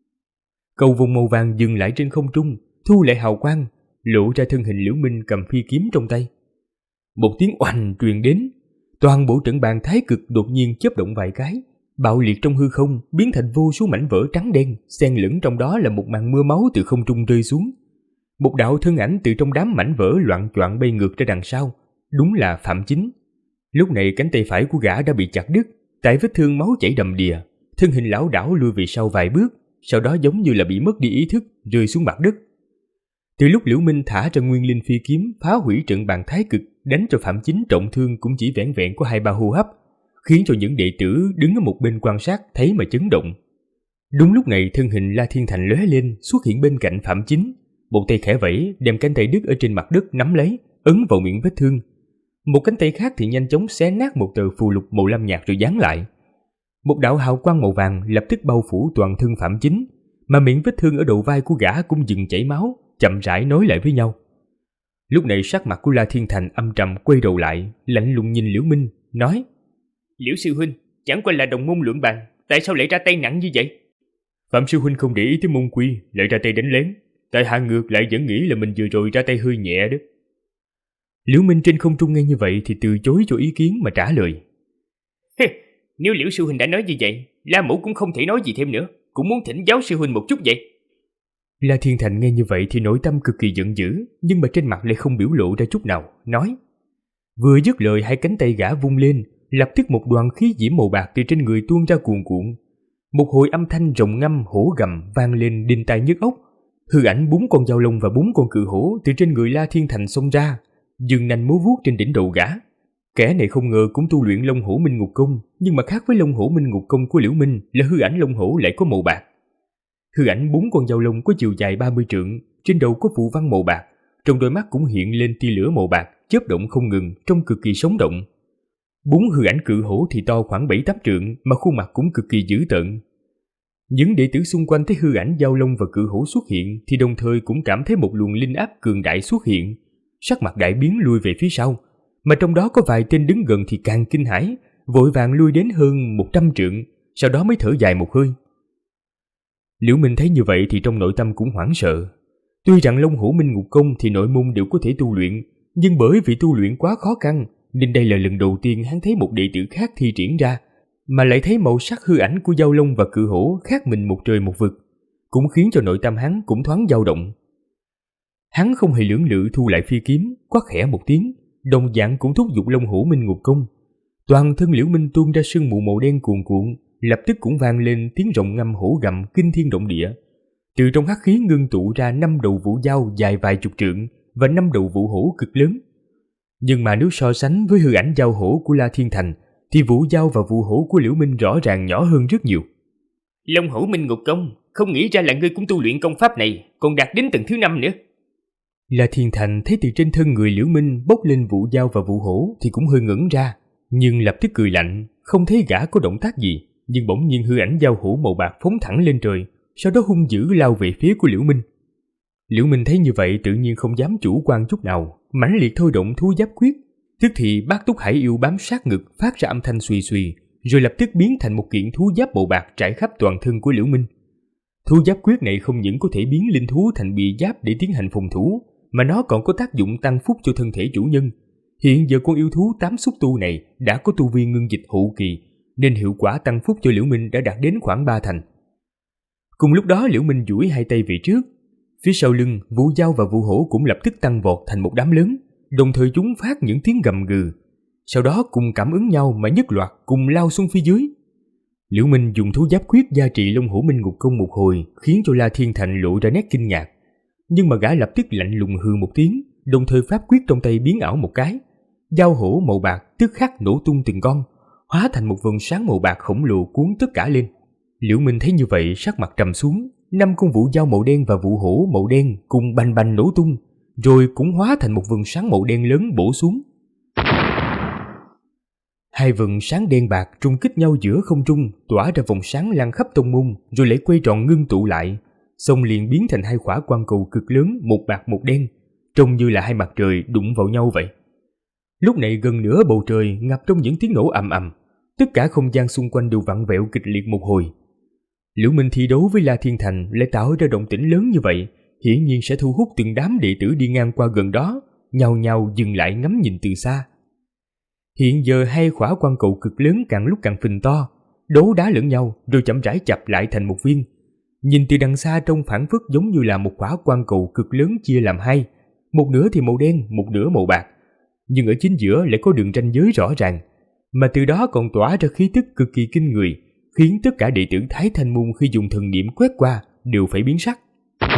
Cầu vồng màu vàng dừng lại trên không trung, thu lại hào quang, lộ ra thân hình Liễu Minh cầm phi kiếm trong tay. Một tiếng oanh truyền đến, toàn bộ trận bàn thái cực đột nhiên chớp động vài cái, bạo liệt trong hư không, biến thành vô số mảnh vỡ trắng đen, xen lẫn trong đó là một màn mưa máu từ không trung rơi xuống, Một đạo thân ảnh từ trong đám mảnh vỡ loạng choạng bay ngược ra đằng sau, đúng là Phạm Chính. Lúc này cánh tay phải của gã đã bị chặt đứt, tại vết thương máu chảy đầm đìa, thân hình lảo đảo lùi về sau vài bước, sau đó giống như là bị mất đi ý thức, rơi xuống mặt đất. Từ lúc Liễu Minh thả ra nguyên linh phi kiếm phá hủy trận bàn thái cực, đánh cho Phạm Chính trọng thương cũng chỉ vẻn vẹn có 2-3 hô hấp, khiến cho những đệ tử đứng ở một bên quan sát thấy mà chấn động. Đúng lúc này thân hình La Thiên Thành lóe lên xuất hiện bên cạnh Phạm Chính, một tay khẽ vẫy đem cánh tay đứt ở trên mặt đất nắm lấy, ấn vào miệng vết thương. Một cánh tay khác thì nhanh chóng xé nát một tờ phù lục màu lam nhạt rồi dán lại. Một đạo hào quang màu vàng lập tức bao phủ toàn thân Phạm Chính, mà miệng vết thương ở đầu vai của gã cũng dừng chảy máu, chậm rãi nối lại với nhau. Lúc này sắc mặt của La Thiên Thành âm trầm, quay đầu lại, lạnh lùng nhìn Liễu Minh, nói: Liễu sư huynh, chẳng qua là đồng môn luận bàn, tại sao lại ra tay nặng như vậy? Phạm sư huynh không để ý tới môn quy, lại ra tay đánh lén, tại hạ ngược lại vẫn nghĩ là mình vừa rồi ra tay hơi nhẹ đó. Liễu Minh trên không trung nghe như vậy thì từ chối cho ý kiến mà trả lời: Nếu Liễu sư huynh đã nói như vậy, La mẫu cũng không thể nói gì thêm nữa, cũng muốn thỉnh giáo sư huynh một chút vậy. La Thiên Thành nghe như vậy thì nội tâm cực kỳ giận dữ, nhưng mà trên mặt lại không biểu lộ ra chút nào, nói. Vừa dứt lời, hai cánh tay gã vung lên, lập tức một đoàn khí diễm màu bạc từ trên người tuôn ra cuồn cuộn. Một hồi âm thanh rồng ngâm hổ gầm vang lên đinh tai nhức óc. Hư ảnh 4 con dao long và 4 con cự hổ từ trên người La Thiên Thành xông ra, dừng nanh múa vuốt trên đỉnh đầu gã. Kẻ này không ngờ cũng tu luyện Long Hổ Minh Ngục Công, nhưng mà khác với Long Hổ Minh Ngục Công của Liễu Minh là hư ảnh long hổ lại có màu bạc. Hư ảnh 4 con dao long có chiều dài 30 trượng, trên đầu có phù văn màu bạc, trong đôi mắt cũng hiện lên tia lửa màu bạc, chớp động không ngừng, trông cực kỳ sống động. 4 hư ảnh cự hổ thì to khoảng 7-8 trượng, mà khuôn mặt cũng cực kỳ dữ tợn. Những đệ tử xung quanh thấy hư ảnh dao long và cự hổ xuất hiện thì đồng thời cũng cảm thấy một luồng linh áp cường đại xuất hiện, sắc mặt đại biến lui về phía sau, mà trong đó có vài tên đứng gần thì càng kinh hãi, vội vàng lui đến hơn 100 trượng, sau đó mới thở dài một hơi. Liễu Minh thấy như vậy thì trong nội tâm cũng hoảng sợ. Tuy rằng Long Hổ Minh Ngục Công thì nội môn đều có thể tu luyện, nhưng bởi vì tu luyện quá khó khăn nên đây là lần đầu tiên hắn thấy một đệ tử khác thi triển ra, mà lại thấy màu sắc hư ảnh của dao long và cự hổ khác mình một trời một vực, cũng khiến cho nội tâm hắn cũng thoáng dao động. Hắn không hề lưỡng lự thu lại phi kiếm, quát khẽ một tiếng, đồng dạng cũng thúc giục Long Hổ Minh Ngục Công. Toàn thân Liễu Minh tuôn ra sương mù màu đen cuồn cuộn, lập tức cũng vang lên tiếng rồng ngâm hổ gầm kinh thiên động địa. Từ trong hắc khí ngưng tụ ra 5 đầu vũ dao dài vài chục trượng và 5 đầu vũ hổ cực lớn. Nhưng mà nếu so sánh với hư ảnh dao hổ của La Thiên Thành thì vũ dao và vũ hổ của Liễu Minh rõ ràng nhỏ hơn rất nhiều. Long Hổ Minh Ngục Công, không nghĩ ra là ngươi cũng tu luyện công pháp này, còn đạt đến tầng thứ 5 nữa. La Thiên Thành thấy từ trên thân người Liễu Minh bốc lên vũ dao và vũ hổ thì cũng hơi ngẩn ra, nhưng lập tức cười lạnh, không thấy gã có động tác gì, nhưng bỗng nhiên hư ảnh dao hổ màu bạc phóng thẳng lên trời, sau đó hung dữ lao về phía của Liễu Minh. Liễu Minh thấy như vậy tự nhiên không dám chủ quan chút nào, mãnh liệt thôi động thú giáp quyết, tức thì bát túc hải yêu bám sát ngực phát ra âm thanh suy suy, rồi lập tức biến thành một kiện thú giáp màu bạc trải khắp toàn thân của Liễu Minh. Thú giáp quyết này không những có thể biến linh thú thành bì giáp để tiến hành phòng thủ, mà nó còn có tác dụng tăng phúc cho thân thể chủ nhân. Hiện giờ con yêu thú 8 xúc tu này đã có tu vi ngưng dịch hậu kỳ, nên hiệu quả tăng phúc cho Liễu Minh đã đạt đến khoảng 3 thành. Cùng lúc đó Liễu Minh duỗi hai tay về trước, phía sau lưng vũ dao và vũ hổ cũng lập tức tăng vọt thành một đám lớn, đồng thời chúng phát những tiếng gầm gừ, sau đó cùng cảm ứng nhau mà nhất loạt cùng lao xuống phía dưới. Liễu Minh dùng thú giáp quyết gia trị Long Hổ Minh Ngục Công một hồi, khiến cho La Thiên Thành lộ ra nét kinh ngạc, nhưng mà gã lập tức lạnh lùng hừ một tiếng, đồng thời pháp quyết trong tay biến ảo một cái, dao hổ màu bạc tức khắc nổ tung từng con, hóa thành một vầng sáng màu bạc khổng lồ cuốn tất cả lên. Liễu Minh thấy như vậy sắc mặt trầm xuống, 5 con vũ dao màu đen và vũ hổ màu đen cùng bành bành nổ tung, rồi cũng hóa thành một vầng sáng màu đen lớn bổ xuống. Hai vầng sáng đen bạc trung kích nhau giữa không trung, tỏa ra vòng sáng lan khắp tông môn, rồi lại quay tròn ngưng tụ lại, xong liền biến thành hai quả quang cầu cực lớn, một bạc một đen, trông như là hai mặt trời đụng vào nhau vậy. Lúc này gần nửa bầu trời ngập trong những tiếng nổ ầm ầm, tất cả không gian xung quanh đều vặn vẹo kịch liệt một hồi. Liễu Minh thi đấu với La Thiên Thành lại tạo ra động tĩnh lớn như vậy, hiển nhiên sẽ thu hút từng đám đệ tử đi ngang qua gần đó, nhao nhao dừng lại ngắm nhìn từ xa. Hiện giờ hai quả quang cầu cực lớn càng lúc càng phình to, đấu đá lẫn nhau rồi chậm rãi chập lại thành một viên. Nhìn từ đằng xa trông phảng phất giống như là một quả quang cầu cực lớn chia làm hai, một nửa thì màu đen, một nửa màu bạc. Nhưng ở chính giữa lại có đường ranh giới rõ ràng, mà từ đó còn tỏa ra khí tức cực kỳ kinh người, khiến tất cả đệ tử Thái Thanh Môn khi dùng thần niệm quét qua đều phải biến sắc.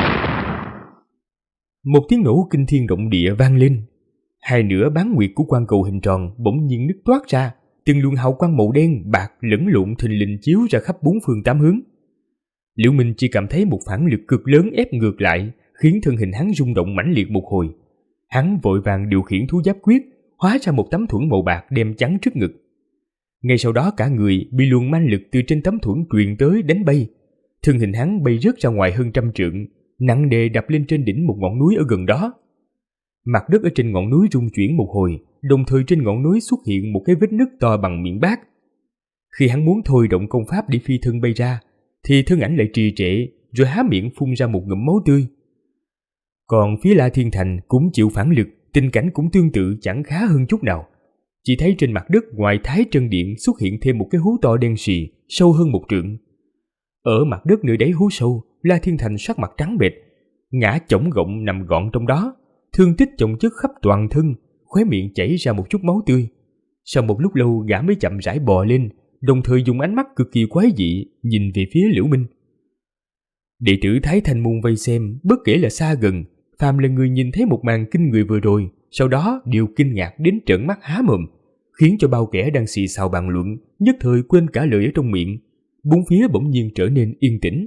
Một tiếng nổ kinh thiên động địa vang lên. Hai nửa bán nguyệt của quang cầu hình tròn bỗng nhiên nứt toát ra, từng luồng hào quang màu đen, bạc lẫn lộn thình lình chiếu ra khắp bốn phương tám hướng. Liễu Minh chỉ cảm thấy một phản lực cực lớn ép ngược lại, khiến thân hình hắn rung động mãnh liệt một hồi. Hắn vội vàng điều khiển thú giáp quyết, hóa ra một tấm thuẫn màu bạc đem chắn trước ngực. Ngay sau đó cả người bị luồng manh lực từ trên tấm thuẫn truyền tới đánh bay. Thân hình hắn bay rớt ra ngoài hơn 100 trượng, nặng nề đập lên trên đỉnh một ngọn núi ở gần đó. Mặt đất ở trên ngọn núi rung chuyển một hồi, đồng thời trên ngọn núi xuất hiện một cái vết nứt to bằng miệng bát. Khi hắn muốn thôi động công pháp để phi thân bay ra, thì thân ảnh lại trì trệ, rồi há miệng phun ra một ngụm máu tươi. Còn phía La Thiên Thành cũng chịu phản lực, tình cảnh cũng tương tự chẳng khá hơn chút nào. Chỉ thấy trên mặt đất ngoài Thái Trân Điện xuất hiện thêm một cái hố to đen sì, sâu hơn 1 trượng. Ở mặt đất nơi đáy hố sâu, La Thiên Thành sắc mặt trắng bệch, ngã chổng gọng nằm gọn trong đó, thương tích chồng chất khắp toàn thân, khóe miệng chảy ra một chút máu tươi. Sau một lúc lâu gã mới chậm rãi bò lên, đồng thời dùng ánh mắt cực kỳ quái dị nhìn về phía Liễu Minh. Đệ tử Thái Thanh Môn vây xem, bất kể là xa gần, phàm là người nhìn thấy một màn kinh người vừa rồi, sau đó đều kinh ngạc đến trợn mắt há mồm, khiến cho bao kẻ đang xì xào bàn luận nhất thời quên cả lời ở trong miệng. Bốn phía bỗng nhiên trở nên yên tĩnh.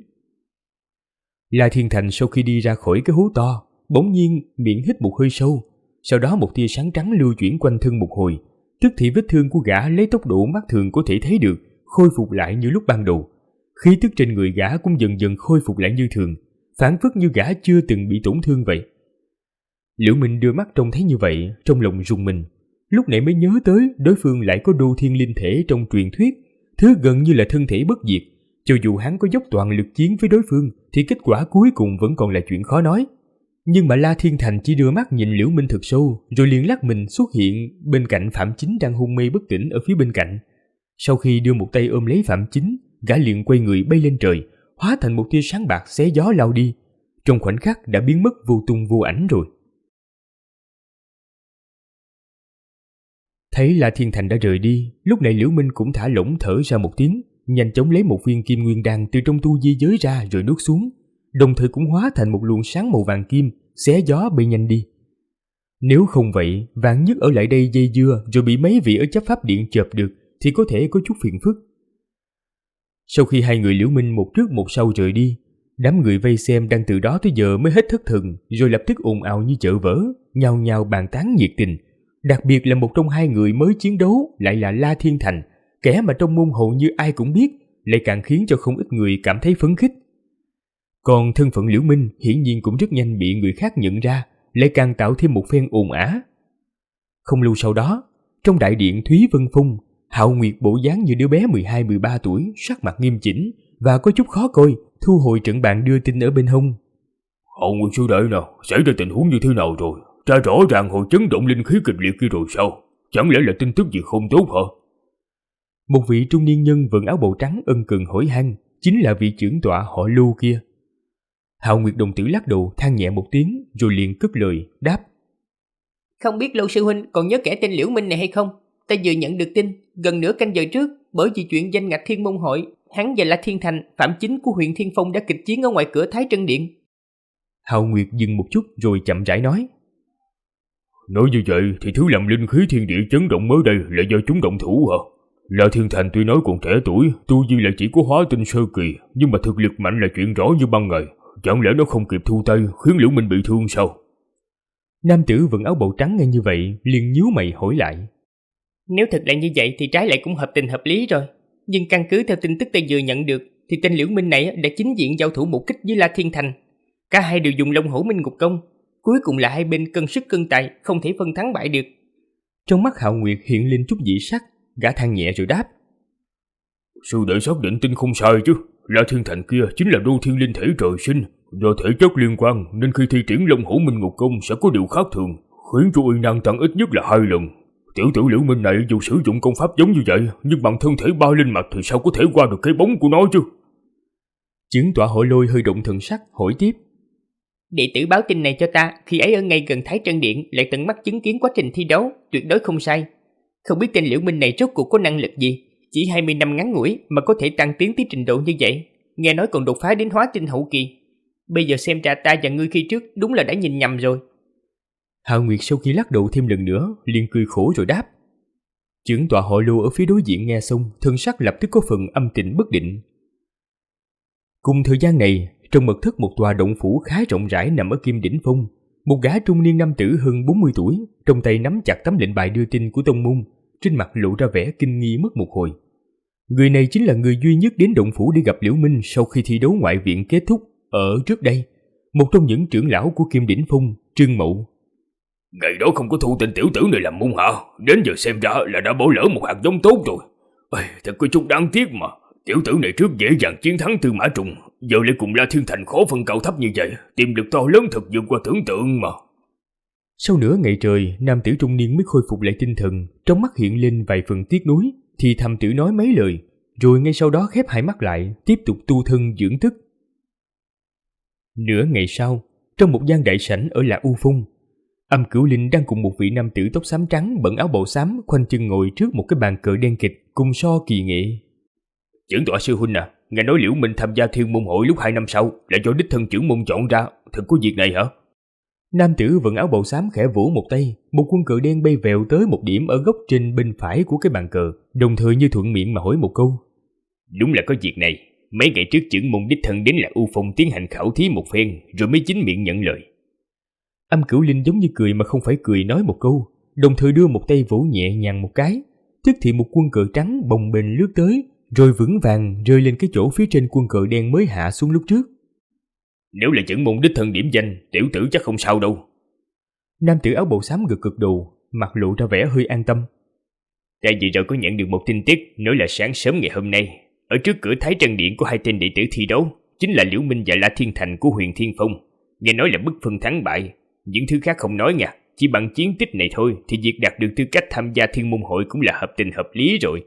La Thiên Thành sau khi đi ra khỏi cái hố to, bỗng nhiên miệng hít một hơi sâu, sau đó một tia sáng trắng lưu chuyển quanh thân một hồi, tức thì vết thương của gã lấy tốc độ mắt thường có thể thấy được khôi phục lại như lúc ban đầu. Khí tức trên người gã cũng dần dần khôi phục lại như thường, phảng phất như gã chưa từng bị tổn thương vậy. Liễu Minh đưa mắt trông thấy như vậy, trong lòng rùng mình. Lúc nãy mới nhớ tới đối phương lại có đô thiên linh thể trong truyền thuyết, thứ gần như là thân thể bất diệt. Cho dù hắn có dốc toàn lực chiến với đối phương, thì kết quả cuối cùng vẫn còn là chuyện khó nói. Nhưng mà La Thiên Thành chỉ đưa mắt nhìn Liễu Minh thật sâu, rồi liền lắc mình xuất hiện bên cạnh Phạm Chính đang hôn mê bất tỉnh ở phía bên cạnh. Sau khi đưa một tay ôm lấy Phạm Chính, gã liền quay người bay lên trời, hóa thành một tia sáng bạc xé gió lao đi. Trong khoảnh khắc đã biến mất vô tung vô ảnh rồi. Thấy La Thiên Thành đã rời đi, lúc này Liễu Minh cũng thả lỏng thở ra một tiếng, nhanh chóng lấy một viên kim nguyên đan từ trong tu di giới ra rồi nuốt xuống, đồng thời cũng hóa thành một luồng sáng màu vàng kim, xé gió bay nhanh đi. Nếu không vậy, vạn nhất ở lại đây dây dưa rồi bị mấy vị ở chấp pháp điện chộp được thì có thể có chút phiền phức. Sau khi hai người Liễu Minh một trước một sau rời đi, đám người vây xem đang từ đó tới giờ mới hết thất thần, rồi lập tức ồn ào như chợ vỡ, nhao nhao bàn tán nhiệt tình. Đặc biệt là một trong hai người mới chiến đấu lại là La Thiên Thành, kẻ mà trong môn hầu như ai cũng biết, lại càng khiến cho không ít người cảm thấy phấn khích. Còn thân phận Liễu Minh hiển nhiên cũng rất nhanh bị người khác nhận ra, lại càng tạo thêm một phen ồn ào. Không lâu sau đó, trong đại điện Thúy Vân Phong, Hạo Nguyệt bộ dáng như đứa bé 12-13 tuổi, sắc mặt nghiêm chỉnh và có chút khó coi, thu hồi trận bàn đưa tin ở bên hông. Hạo Nguyệt sư đệ nào, xảy ra tình huống như thế nào rồi? Ra rõ ràng hồi chấn động linh khí kịch liệt kia rồi sao? Chẳng lẽ là tin tức gì không tốt hả? Một vị trung niên nhân vận áo bào trắng ân cần hỏi han, chính là vị trưởng tọa họ Lưu kia. Hạo Nguyệt đồng tử lắc đầu than nhẹ một tiếng, rồi liền cất lời đáp: Không biết Lưu sư huynh còn nhớ kẻ tên Liễu Minh này hay không? Ta vừa nhận được tin gần nửa canh giờ trước, bởi vì chuyện danh ngạch Thiên Môn Hội, hắn và La Thiên Thành, Phạm Chính của huyện Thiên Phong đã kịch chiến ở ngoài cửa Thái Trân Điện. Hạo Nguyệt dừng một chút rồi chậm rãi nói: Nói như vậy thì thứ làm linh khí thiên địa chấn động mới đây là do chúng động thủ hả? La Thiên Thành tuy nói còn trẻ tuổi, tu vi là chỉ có hóa tinh sơ kỳ, nhưng mà thực lực mạnh là chuyện rõ như ban ngày. Chẳng lẽ nó không kịp thu tay khiến Liễu Minh bị thương sao? Nam tử vận áo bào trắng nghe như vậy liền nhíu mày hỏi lại: Nếu thật là như vậy thì trái lại cũng hợp tình hợp lý rồi. Nhưng căn cứ theo tin tức ta vừa nhận được thì tên Liễu Minh này đã chính diện giao thủ một kích với La Thiên Thành. Cả hai đều dùng Long Hổ Minh Ngục Công. Cuối cùng là hai bên cân sức cân tài, không thể phân thắng bại được. Trong mắt Hạo Nguyệt hiện lên chút dị sắc, gã than nhẹ rồi đáp: Sư đệ xác định tin không sai chứ. La Thiên Thành kia chính là đô thiên linh thể trời sinh, do thể chất liên quan nên khi thi triển Long Hổ Minh Ngục Công sẽ có điều khác thường, khiến cho uy năng tăng ít nhất là 2 lần. Tiểu tử Liễu Minh này dù sử dụng công pháp giống như vậy, nhưng bằng thân thể 3 linh mạch thì sao có thể qua được cái bóng của nó chứ? Chứng tọa Hội Lôi hơi động thần sắc, hỏi tiếp. Đệ tử báo tin này cho ta, khi ấy ở ngay gần Thái Trân Điện, lại tận mắt chứng kiến quá trình thi đấu, tuyệt đối không sai. Không biết tên Liễu Minh này rốt cuộc có năng lực gì, chỉ 20 năm ngắn ngủi mà có thể tăng tiến tới trình độ như vậy, nghe nói còn đột phá đến hóa tinh hậu kỳ. Bây giờ xem ra ta và ngươi khi trước đúng là đã nhìn nhầm rồi. Hạo Nguyệt sau khi lắc đầu thêm lần nữa, liền cười khổ rồi đáp. Chứng tọa Hội Lô ở phía đối diện nghe xong, thân sắc lập tức có phần âm tình bất định. Cùng thời gian này, trong mật thất một tòa động phủ khá rộng rãi nằm ở Kim Đỉnh Phong, một gã trung niên nam tử hơn 40 tuổi, trong tay nắm chặt tấm lệnh bài đưa tin của tông môn, trên mặt lộ ra vẻ kinh nghi mất một hồi. Người này chính là người duy nhất đến động phủ để gặp Liễu Minh sau khi thi đấu ngoại viện kết thúc ở trước đây, một trong những trưởng lão của Kim Đỉnh Phong, Trương Mậu. Ngày đó không có thu tên tiểu tử này làm môn hạ, đến giờ xem ra là đã bỏ lỡ một hạt giống tốt rồi. Thật có chút đáng tiếc mà. Tiểu tử này trước dễ dàng chiến thắng Tư Mã Trùng, giờ lại cùng La Thiên Thành khó phân cao thấp như vậy, tiềm lực to lớn thật vượt qua tưởng tượng mà. Sau nửa ngày trời, nam tử trung niên mới khôi phục lại tinh thần, trong mắt hiện lên vài phần tiếc nuối, thì thầm tự nói mấy lời, rồi ngay sau đó khép hai mắt lại, tiếp tục tu thân dưỡng thức. Nửa ngày sau, trong một gian đại sảnh ở Lạc U Phong, Âm Cửu Linh đang cùng một vị nam tử tóc xám trắng bận áo bào xám khoanh chân ngồi trước một cái bàn cờ đen kịch cùng so kỳ nghệ. Trưởng tọa sư huynh à, nghe nói Liễu Minh tham gia Thiên Môn Hội lúc 2 năm sau là do đích thân trưởng môn chọn ra, thật có việc này hả? Nam tử vận áo bào xám khẽ vỗ một tay, một quân cờ đen bay vèo tới một điểm ở góc trên bên phải của cái bàn cờ, đồng thời như thuận miệng mà hỏi một câu. Đúng là có việc này, mấy ngày trước trưởng môn đích thân đến Lạc U Phong tiến hành khảo thí một phen, rồi mới chính miệng nhận lời. Âm Cửu Linh giống như cười mà không phải cười nói một câu, đồng thời đưa một tay vỗ nhẹ nhàng một cái, tức thì một quân cờ trắng bồng bềnh lướt tới, rồi vững vàng rơi lên cái chỗ phía trên quân cờ đen mới hạ xuống lúc trước. Nếu là trưởng môn đích thân điểm danh, tiểu tử chắc không sao đâu. Nam tử áo bào xám gật gật đầu, mặt lộ ra vẻ hơi an tâm. Ta vừa rồi có nhận được một tin tức, nói là sáng sớm ngày hôm nay, ở trước cửa Thái Trân Điện có 2 tên đệ tử thi đấu, chính là Liễu Minh và La Thiên Thành của Huyền Thiên Phong. Nghe nói là bất phân thắng bại, những thứ khác không nói nha, chỉ bằng chiến tích này thôi thì việc đạt được tư cách tham gia Thiên Môn Hội cũng là hợp tình hợp lý rồi.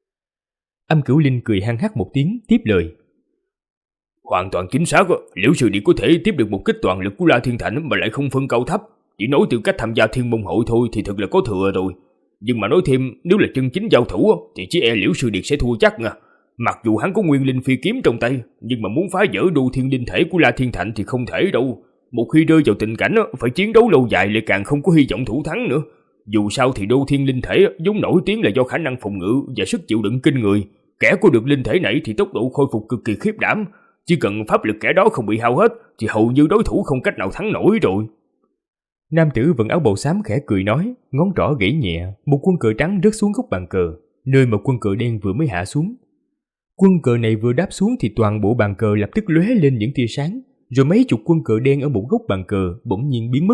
Âm Cửu Linh cười hăng hắc một tiếng, tiếp lời. Hoàn toàn chính xác, Liễu sư đệ có thể tiếp được một kích toàn lực của La Thiên Thành mà lại không phân cao thấp, chỉ nói tư cách tham gia Thiên Môn Hội thôi thì thật là có thừa rồi. Nhưng mà nói thêm, nếu là chân chính giao thủ thì chỉ e Liễu sư đệ sẽ thua chắc nha. Mặc dù hắn có nguyên linh phi kiếm trong tay, nhưng mà muốn phá vỡ đô thiên linh thể của La Thiên Thành thì không thể đâu. Một khi rơi vào tình cảnh phải chiến đấu lâu dài lại càng không có hy vọng thủ thắng nữa. Dù sao thì đô thiên linh thể vốn nổi tiếng là do khả năng phòng ngự và sức chịu đựng kinh người. Kẻ có được linh thể này thì tốc độ khôi phục cực kỳ khiếp đảm. Chỉ cần pháp lực kẻ đó không bị hao hết thì hầu như đối thủ không cách nào thắng nổi rồi. Nam tử vận áo bào xám khẽ cười nói, ngón trỏ gãy nhẹ, một quân cờ trắng rớt xuống góc bàn cờ, nơi mà quân cờ đen vừa mới hạ xuống. Quân cờ này vừa đáp xuống thì toàn bộ bàn cờ lập tức lóe lên những tia sáng, rồi mấy chục quân cờ đen ở một góc bàn cờ bỗng nhiên biến mất.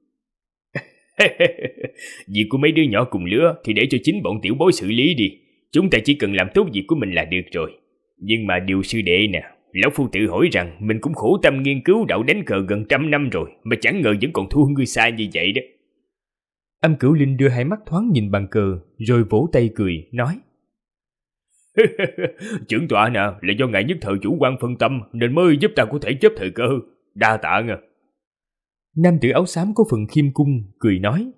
Việc của mấy đứa nhỏ cùng lứa thì để cho chính bọn tiểu bối xử lý đi. Chúng ta chỉ cần làm tốt việc của mình là được rồi. Nhưng mà điều sư đệ nè, lão phu tự hỏi rằng mình cũng khổ tâm nghiên cứu đạo đánh cờ gần 100 năm rồi, mà chẳng ngờ vẫn còn thua ngươi xa như vậy đó. Âm Cửu Linh đưa hai mắt thoáng nhìn bàn cờ, rồi vỗ tay cười, nói. Trưởng tọa nè, là do ngài nhất thời chủ quan phân tâm nên mới giúp ta có thể chấp thời cơ. Đa tạ nha. Nam tử áo xám có phần khiêm cung, cười nói.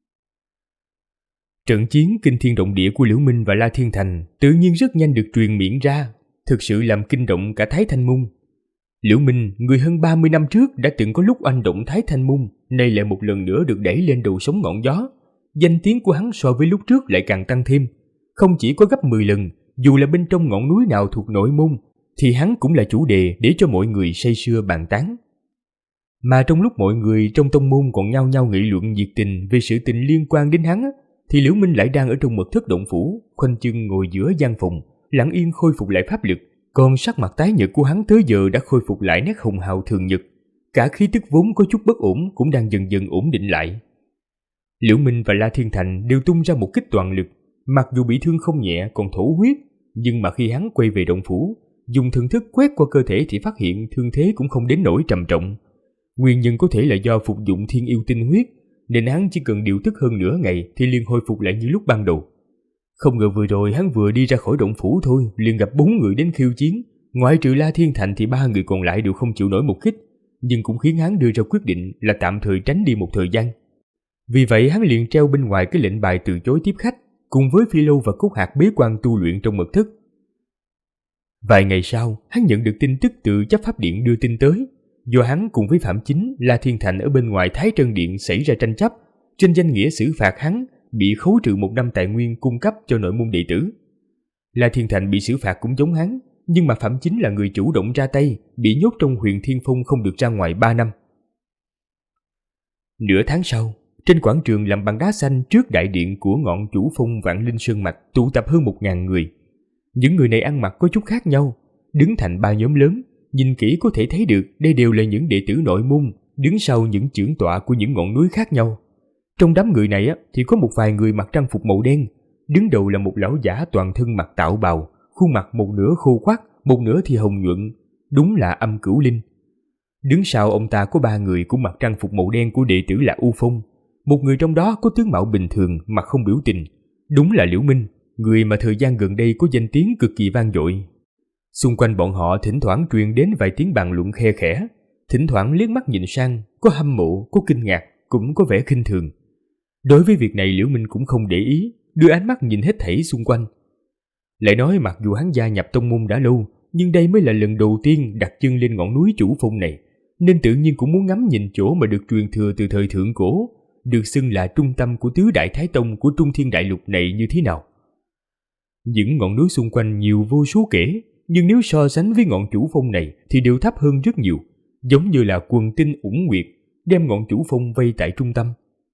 Trận chiến kinh thiên động địa của Liễu Minh và La Thiên Thành tự nhiên rất nhanh được truyền miệng ra, thực sự làm kinh động cả Thái Thanh Môn. Liễu Minh, người hơn 30 năm trước đã từng có lúc oanh động Thái Thanh Môn, nay lại một lần nữa được đẩy lên đầu sóng ngọn gió. Danh tiếng của hắn so với lúc trước lại càng tăng thêm, không chỉ có gấp 10 lần, dù là bên trong ngọn núi nào thuộc nội môn, thì hắn cũng là chủ đề để cho mọi người say sưa bàn tán. Mà trong lúc mọi người trong tông môn còn nhao nhao nghị luận nhiệt tình về sự tình liên quan đến hắn, thì Liễu Minh lại đang ở trong mật thất động phủ, khoanh chân ngồi giữa gian phòng, lặng yên khôi phục lại pháp lực. Còn sắc mặt tái nhợt của hắn tới giờ đã khôi phục lại nét hồng hào thường nhật, cả khí tức vốn có chút bất ổn cũng đang dần dần ổn định lại. Liễu Minh và La Thiên Thành đều tung ra một kích toàn lực, mặc dù bị thương không nhẹ còn thổ huyết, nhưng mà khi hắn quay về động phủ, dùng thần thức quét qua cơ thể thì phát hiện thương thế cũng không đến nỗi trầm trọng. Nguyên nhân có thể là do phục dụng thiên yêu tinh huyết, nên hắn chỉ cần điều tức hơn nửa ngày thì liền hồi phục lại như lúc ban đầu. Không ngờ vừa rồi hắn vừa đi ra khỏi động phủ thôi, liền gặp 4 người đến khiêu chiến, Ngoại trừ La Thiên Thành thì 3 người còn lại đều không chịu nổi một kích, nhưng cũng khiến hắn đưa ra quyết định là tạm thời tránh đi một thời gian. Vì vậy hắn liền treo bên ngoài cái lệnh bài từ chối tiếp khách, cùng với Phi Lâu và Cúc Hạc bế quan tu luyện trong mật thất. Vài ngày sau, hắn nhận được tin tức từ chấp pháp điện đưa tin tới, do hắn cùng với Phạm Chính, La Thiên Thành ở bên ngoài Thái Trân Điện xảy ra tranh chấp, trên danh nghĩa xử phạt hắn bị khấu trừ 1 năm tài nguyên cung cấp cho nội môn đệ tử. La Thiên Thành bị xử phạt cũng giống hắn, nhưng mà Phạm Chính là người chủ động ra tay, bị nhốt trong Huyền Thiên Phong không được ra ngoài 3 năm. Nửa tháng sau, trên quảng trường làm bằng đá xanh trước đại điện của ngọn chủ phong Vạn Linh Sơn Mạch tụ tập hơn 1000 người. Những người này ăn mặc có chút khác nhau, đứng thành 3 nhóm lớn, nhìn kỹ có thể thấy được đây đều là những đệ tử nội môn, đứng sau những chưởng tọa của những ngọn núi khác nhau. Trong đám người này thì có một vài người mặc trang phục màu đen, đứng đầu là một lão giả toàn thân mặc tạo bào, khuôn mặt một nửa khô quắt, một nửa thì hồng nhuận, đúng là Âm Cửu Linh. Đứng sau ông ta có 3 người cũng mặc trang phục màu đen của đệ tử là U Phong. Một người trong đó có tướng mạo bình thường, mặt không biểu tình, đúng là Liễu Minh, người mà thời gian gần đây có danh tiếng cực kỳ vang dội. Xung quanh bọn họ thỉnh thoảng truyền đến vài tiếng bàn luận khe khẽ, thỉnh thoảng liếc mắt nhìn sang, có hâm mộ, có kinh ngạc, cũng có vẻ khinh thường. Đối với việc này Liễu Minh cũng không để ý, đưa ánh mắt nhìn hết thảy xung quanh. Lại nói mặc dù hắn gia nhập tông môn đã lâu, nhưng đây mới là lần đầu tiên đặt chân lên ngọn núi chủ phong này, nên tự nhiên cũng muốn ngắm nhìn chỗ mà được truyền thừa từ thời thượng cổ, được xưng là trung tâm của tứ đại thái tông của Trung Thiên Đại Lục này như thế nào. Những ngọn núi xung quanh nhiều vô số kể, nhưng nếu so sánh với ngọn chủ phong này thì đều thấp hơn rất nhiều, giống như là quần tinh ủng nguyệt đem ngọn chủ phong vây tại trung tâm.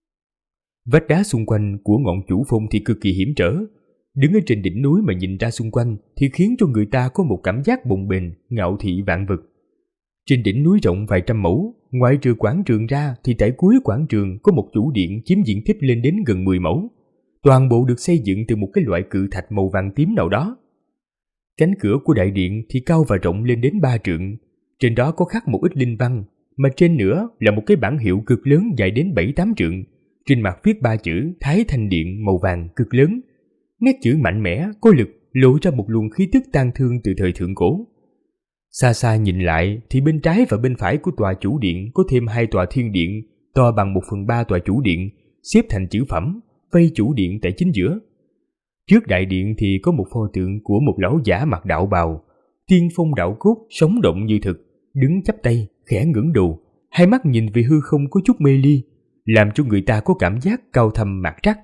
Vách đá xung quanh của ngọn chủ phong thì cực kỳ hiểm trở, đứng ở trên đỉnh núi mà nhìn ra xung quanh thì khiến cho người ta có một cảm giác bồng bềnh, ngạo thị vạn vật. Trên đỉnh núi rộng vài trăm mẫu, ngoại trừ quảng trường ra thì tại cuối quảng trường có một chủ điện chiếm diện tích lên đến gần 10 mẫu. Toàn bộ được xây dựng từ một cái loại cự thạch màu vàng tím nào đó. Cánh cửa của đại điện thì cao và rộng lên đến 3 trượng, trên đó có khắc một ít linh văn, mà trên nữa là một cái bảng hiệu cực lớn dài đến 7-8 trượng, trên mặt viết 3 chữ Thái Thanh Điện màu vàng cực lớn. Nét chữ mạnh mẽ, có lực, lộ ra một luồng khí tức tang thương từ thời thượng cổ. Xa xa nhìn lại thì bên trái và bên phải của tòa chủ điện có thêm 2 tòa thiên điện to bằng 1/3 tòa chủ điện, xếp thành chữ phẩm, vây chủ điện tại chính giữa. Trước đại điện thì có một pho tượng của một lão giả mặc đạo bào, tiên phong đạo cốt, sống động như thực, đứng chắp tay, khẽ ngẩng đầu, hai mắt nhìn về hư không có chút mê ly, làm cho người ta có cảm giác cao thâm mạt trắc.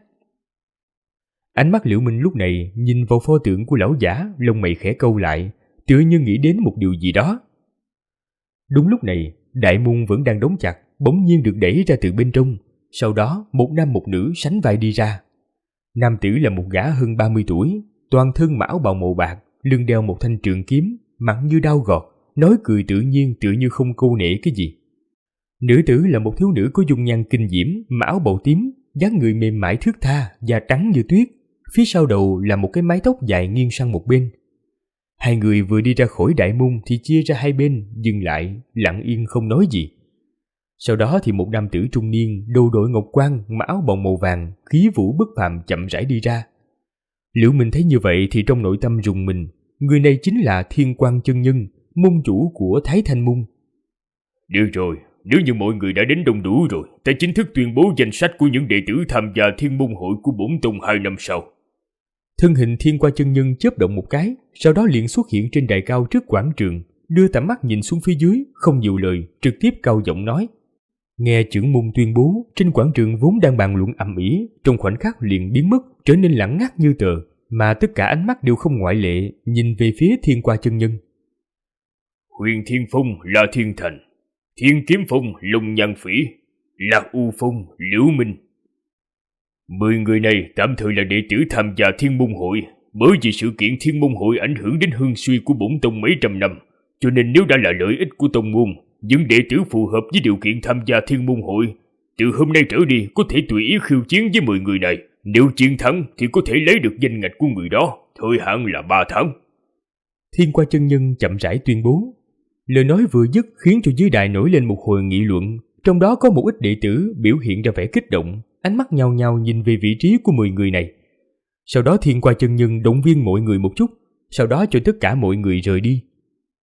Ánh mắt Liễu Minh lúc này nhìn vào pho tượng của lão giả, lông mày khẽ câu lại, tựa như nghĩ đến một điều gì đó. Đúng lúc này, đại môn vẫn đang đóng chặt, bỗng nhiên được đẩy ra từ bên trong. Sau đó, một nam một nữ sánh vai đi ra. Nam tử là một gã hơn 30 tuổi, toàn thân mão bào màu bạc, lưng đeo một thanh trường kiếm, mặt như đao gọt, nói cười tự nhiên tựa như không câu nệ cái gì. Nữ tử là một thiếu nữ có dung nhan kinh diễm, mão bầu tím, dáng người mềm mại thướt tha, da trắng như tuyết. Phía sau đầu là một cái mái tóc dài nghiêng sang một bên. Hai người vừa đi ra khỏi đại môn thì chia ra hai bên, dừng lại, lặng yên không nói gì. Sau đó thì một nam tử trung niên, đầu đội ngọc quan, mặc áo bồng màu vàng, khí vũ bất phàm chậm rãi đi ra. Liễu Minh thấy như vậy thì trong nội tâm rùng mình, người này chính là Thiên Quang chân nhân, môn chủ của Thái Thanh môn. Được rồi, nếu như mọi người đã đến đông đủ rồi, ta chính thức tuyên bố danh sách của những đệ tử tham gia Thiên môn hội của bổn tông 2 năm sau. Thân hình Thiên Quang chân nhân chớp động một cái, sau đó liền xuất hiện trên đài cao trước quảng trường, đưa tầm mắt nhìn xuống phía dưới, không nhiều lời, trực tiếp cao giọng nói. Nghe trưởng môn tuyên bố, trên quảng trường vốn đang bàn luận ầm ĩ, trong khoảnh khắc liền biến mất, trở nên lặng ngắt như tờ, mà tất cả ánh mắt đều không ngoại lệ nhìn về phía Thiên Quang chân nhân. Huyền Thiên Phong là Thiên Thành, Thiên Kiếm Phong Long Nhan Phỉ, Lạc U Phong Liễu Minh. 10 người này tạm thời là đệ tử tham gia Thiên môn hội, bởi vì sự kiện Thiên môn hội ảnh hưởng đến hưng suy của bổn tông mấy trăm năm, cho nên nếu đã là lợi ích của tông môn, những đệ tử phù hợp với điều kiện tham gia Thiên môn hội, từ hôm nay trở đi có thể tùy ý khiêu chiến với 10 người này. Nếu chiến thắng thì có thể lấy được danh ngạch của người đó, thời hạn là 3 tháng. Thiên Quang chân nhân chậm rãi tuyên bố. Lời nói vừa dứt khiến cho dưới đài nổi lên một hồi nghị luận, trong đó có một ít đệ tử biểu hiện ra vẻ kích động, ánh mắt nhao nhao nhìn về vị trí của 10 người này. Sau đó Thiên Quang chân nhân động viên mọi người một chút, sau đó cho tất cả mọi người rời đi.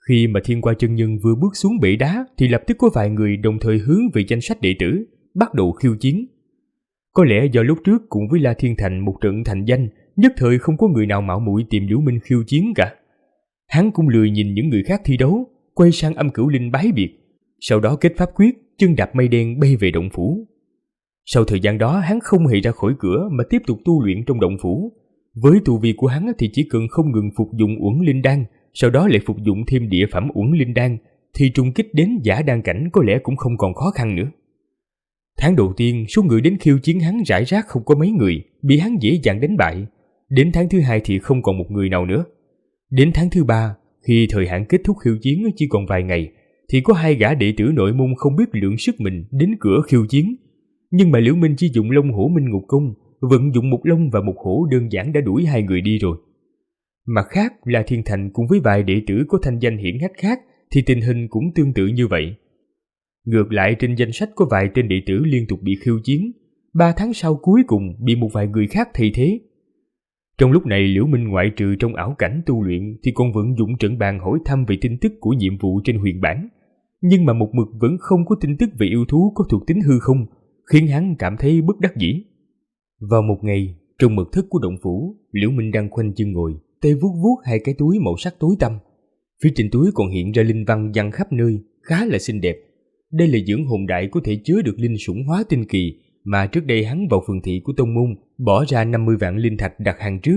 Khi mà Thiên Qua chân nhân vừa bước xuống bệ đá thì lập tức có vài người đồng thời hướng về danh sách đệ tử, bắt đầu khiêu chiến. Có lẽ do lúc trước cùng với La Thiên Thành một trận thành danh, nhất thời không có người nào mạo muội tìm Liễu Minh khiêu chiến cả. Hắn cũng lười nhìn những người khác thi đấu, quay sang Âm Cửu Linh bái biệt, sau đó kết pháp quyết, chân đạp mây đen bay về động phủ. Sau thời gian đó hắn không hề ra khỏi cửa mà tiếp tục tu luyện trong động phủ. Với tu vi của hắn thì chỉ cần không ngừng phục dụng Uẩn Linh Đan, sau đó lại phục dụng thêm địa phẩm Uẩn Linh Đan, thì trùng kích đến giả đan cảnh có lẽ cũng không còn khó khăn nữa. Tháng đầu tiên, số người đến khiêu chiến hắn rải rác không có mấy người, bị hắn dễ dàng đánh bại. Đến tháng thứ 2 thì không còn một người nào nữa. Đến tháng thứ 3, khi thời hạn kết thúc khiêu chiến chỉ còn vài ngày, thì có 2 gã đệ tử nội môn không biết lượng sức mình đến cửa khiêu chiến. Nhưng mà Liễu Minh chỉ dùng Long Hổ Minh Ngục Công, vận dụng một long và một hổ đơn giản đã đuổi 2 người đi rồi. Mặt khác là Thiên Thành cùng với vài đệ tử có thanh danh hiển hách khác thì tình hình cũng tương tự như vậy. Ngược lại trên danh sách có vài tên đệ tử liên tục bị khiêu chiến, 3 tháng sau cuối cùng bị một vài người khác thay thế. Trong lúc này Liễu Minh ngoại trừ trong ảo cảnh tu luyện thì còn vận dụng trận bàn hỏi thăm về tin tức của nhiệm vụ trên huyền bản, nhưng mà một mực vẫn không có tin tức về yêu thú có thuộc tính hư không, khiến hắn cảm thấy bất đắc dĩ. Vào một ngày, trong mật thất của động phủ, Liễu Minh đang khoanh chân ngồi, tay vuốt vuốt 2 cái túi màu sắc tối tăm. Phía trên túi còn hiện ra linh văn văng khắp nơi, khá là xinh đẹp. Đây là dưỡng hồn đại có thể chứa được linh sủng hóa tinh kỳ mà trước đây hắn vào phường thị của tông môn bỏ ra 50 vạn linh thạch đặt hàng trước.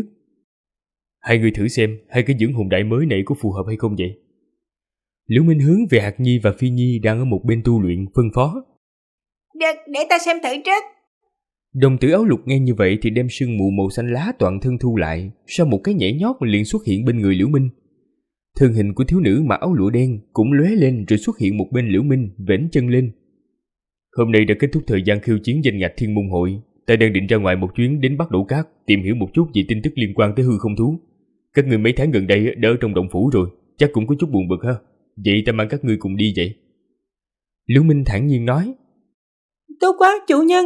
Hai người thử xem 2 cái dưỡng hồn đại mới này có phù hợp hay không vậy? Liễu Minh hướng về Hạc Nhi và Phi Nhi đang ở một bên tu luyện phân phó. Được, để ta xem thử trước. Đồng tử áo lục nghe như vậy thì đem sương mù màu xanh lá toàn thân thu lại, sau một cái nhảy nhót liền xuất hiện bên người Liễu Minh. Thân hình của thiếu nữ mặc áo lụa đen cũng lóe lên rồi xuất hiện một bên Liễu Minh, vểnh chân lên. Hôm nay đã kết thúc thời gian khiêu chiến danh ngạch Thiên Môn Hội, ta đang định ra ngoài một chuyến đến Bắc Đổ Cát tìm hiểu một chút về tin tức liên quan tới hư không thú. Các ngươi mấy tháng gần đây đã ở trong động phủ rồi, chắc cũng có chút buồn bực ha. Vậy ta mang các ngươi cùng đi vậy. Liễu Minh thản nhiên nói. Tốt quá, chủ nhân.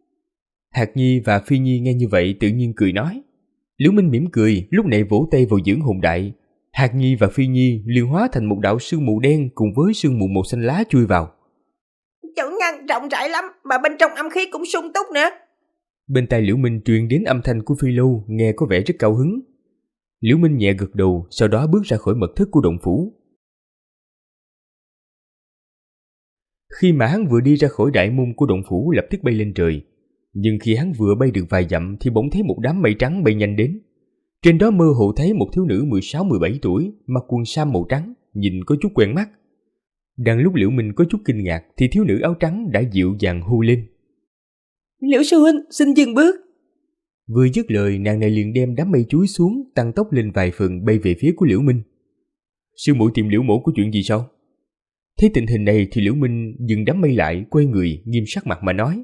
Hạc Nhi và Phi Nhi nghe như vậy tự nhiên cười nói. Liễu Minh mỉm cười, lúc này vỗ tay vào dưỡng hồn đại. Hạc Nhi và Phi Nhi liền hóa thành một đạo sương mù đen cùng với sương mù màu xanh lá chui vào. Chủ nhân rộng rãi lắm, mà bên trong âm khí cũng sung túc nữa. Bên tai Liễu Minh truyền đến âm thanh của Phi Lâu, nghe có vẻ rất cao hứng. Liễu Minh nhẹ gật đầu, sau đó bước ra khỏi mật thất của động phủ. Khi mà hắn vừa đi ra khỏi đại môn của động phủ lập tức bay lên trời. Nhưng khi hắn vừa bay được vài dặm thì bỗng thấy một đám mây trắng bay nhanh đến. Trên đó mơ hồ thấy một thiếu nữ 16-17 tuổi, mặc quần sam màu trắng, nhìn có chút quen mắt. Đang lúc Liễu Minh có chút kinh ngạc thì thiếu nữ áo trắng đã dịu dàng hô lên. Liễu sư huynh, xin dừng bước. Vừa dứt lời, nàng này liền đem đám mây chuối xuống, tăng tốc lên vài phần bay về phía của Liễu Minh. Sư muội tìm Liễu mổ có chuyện gì sao? Thấy tình hình này thì Liễu Minh dừng đám mây lại, quay người, nghiêm sắc mặt mà nói.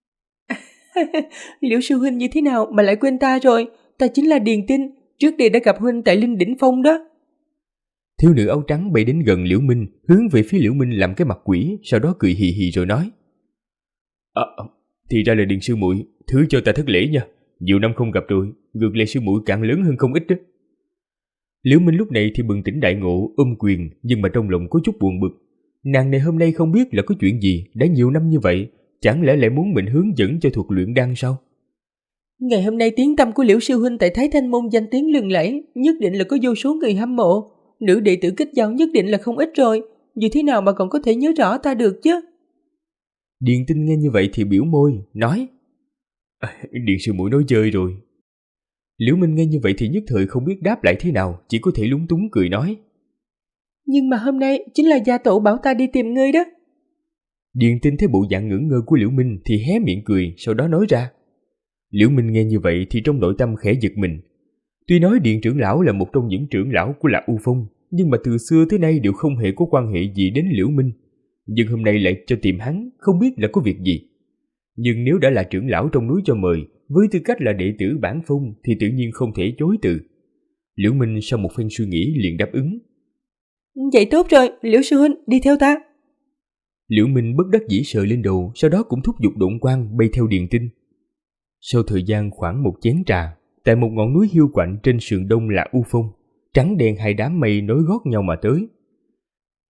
Liễu sư huynh như thế nào mà lại quên ta rồi? Ta chính là Điền Tinh, trước đây đã gặp huynh tại Linh Đỉnh Phong đó. Thiếu nữ áo trắng bay đến gần Liễu Minh, hướng về phía Liễu Minh làm cái mặt quỷ, sau đó cười hì hì rồi nói. Thì ra là Điền sư muội, thứ cho ta thất lễ nha. Nhiều năm không gặp rồi, ngược lại sư muội càng lớn hơn không ít đó. Liễu Minh lúc này thì bừng tỉnh đại ngộ, quyền, nhưng mà trong lòng có chút buồn bực. Nàng này hôm nay không biết là có chuyện gì, đã nhiều năm như vậy, chẳng lẽ lại muốn mình hướng dẫn cho thuật luyện đan sao? Ngày hôm nay tiếng tăm của Liễu sư huynh tại Thái Thanh môn danh tiếng lừng lẫy, nhất định là có vô số người hâm mộ. Nữ đệ tử kết giao nhất định là không ít rồi, như thế nào mà còn có thể nhớ rõ ta được chứ? Điền Tinh nghe như vậy thì biểu môi, nói. Điền sư muội nói chơi rồi. Liễu Minh nghe như vậy thì nhất thời không biết đáp lại thế nào, chỉ có thể lúng túng cười nói. Nhưng mà hôm nay chính là gia tổ bảo ta đi tìm ngươi đó. Điền Tinh thấy bộ dạng ngẩn ngơ của Liễu Minh thì hé miệng cười, sau đó nói ra. Liễu Minh nghe như vậy thì trong nội tâm khẽ giật mình. Tuy nói Điền trưởng lão là một trong những trưởng lão của Lạc U Phong, nhưng mà từ xưa tới nay đều không hề có quan hệ gì đến Liễu Minh. Nhưng hôm nay lại cho tìm hắn, không biết là có việc gì. Nhưng nếu đã là trưởng lão trong núi cho mời, với tư cách là đệ tử bản phong thì tự nhiên không thể chối từ. Liễu Minh sau một phen suy nghĩ liền đáp ứng. Vậy tốt rồi, Liễu sư huynh, đi theo ta. Liễu Minh bất đắc dĩ sờ lên đầu, sau đó cũng thúc giục độn quang bay theo Điền Tinh. Sau thời gian khoảng một chén trà, tại một ngọn núi hiu quạnh trên sườn đông là U Phong, trắng đen hai đám mây nối gót nhau mà tới.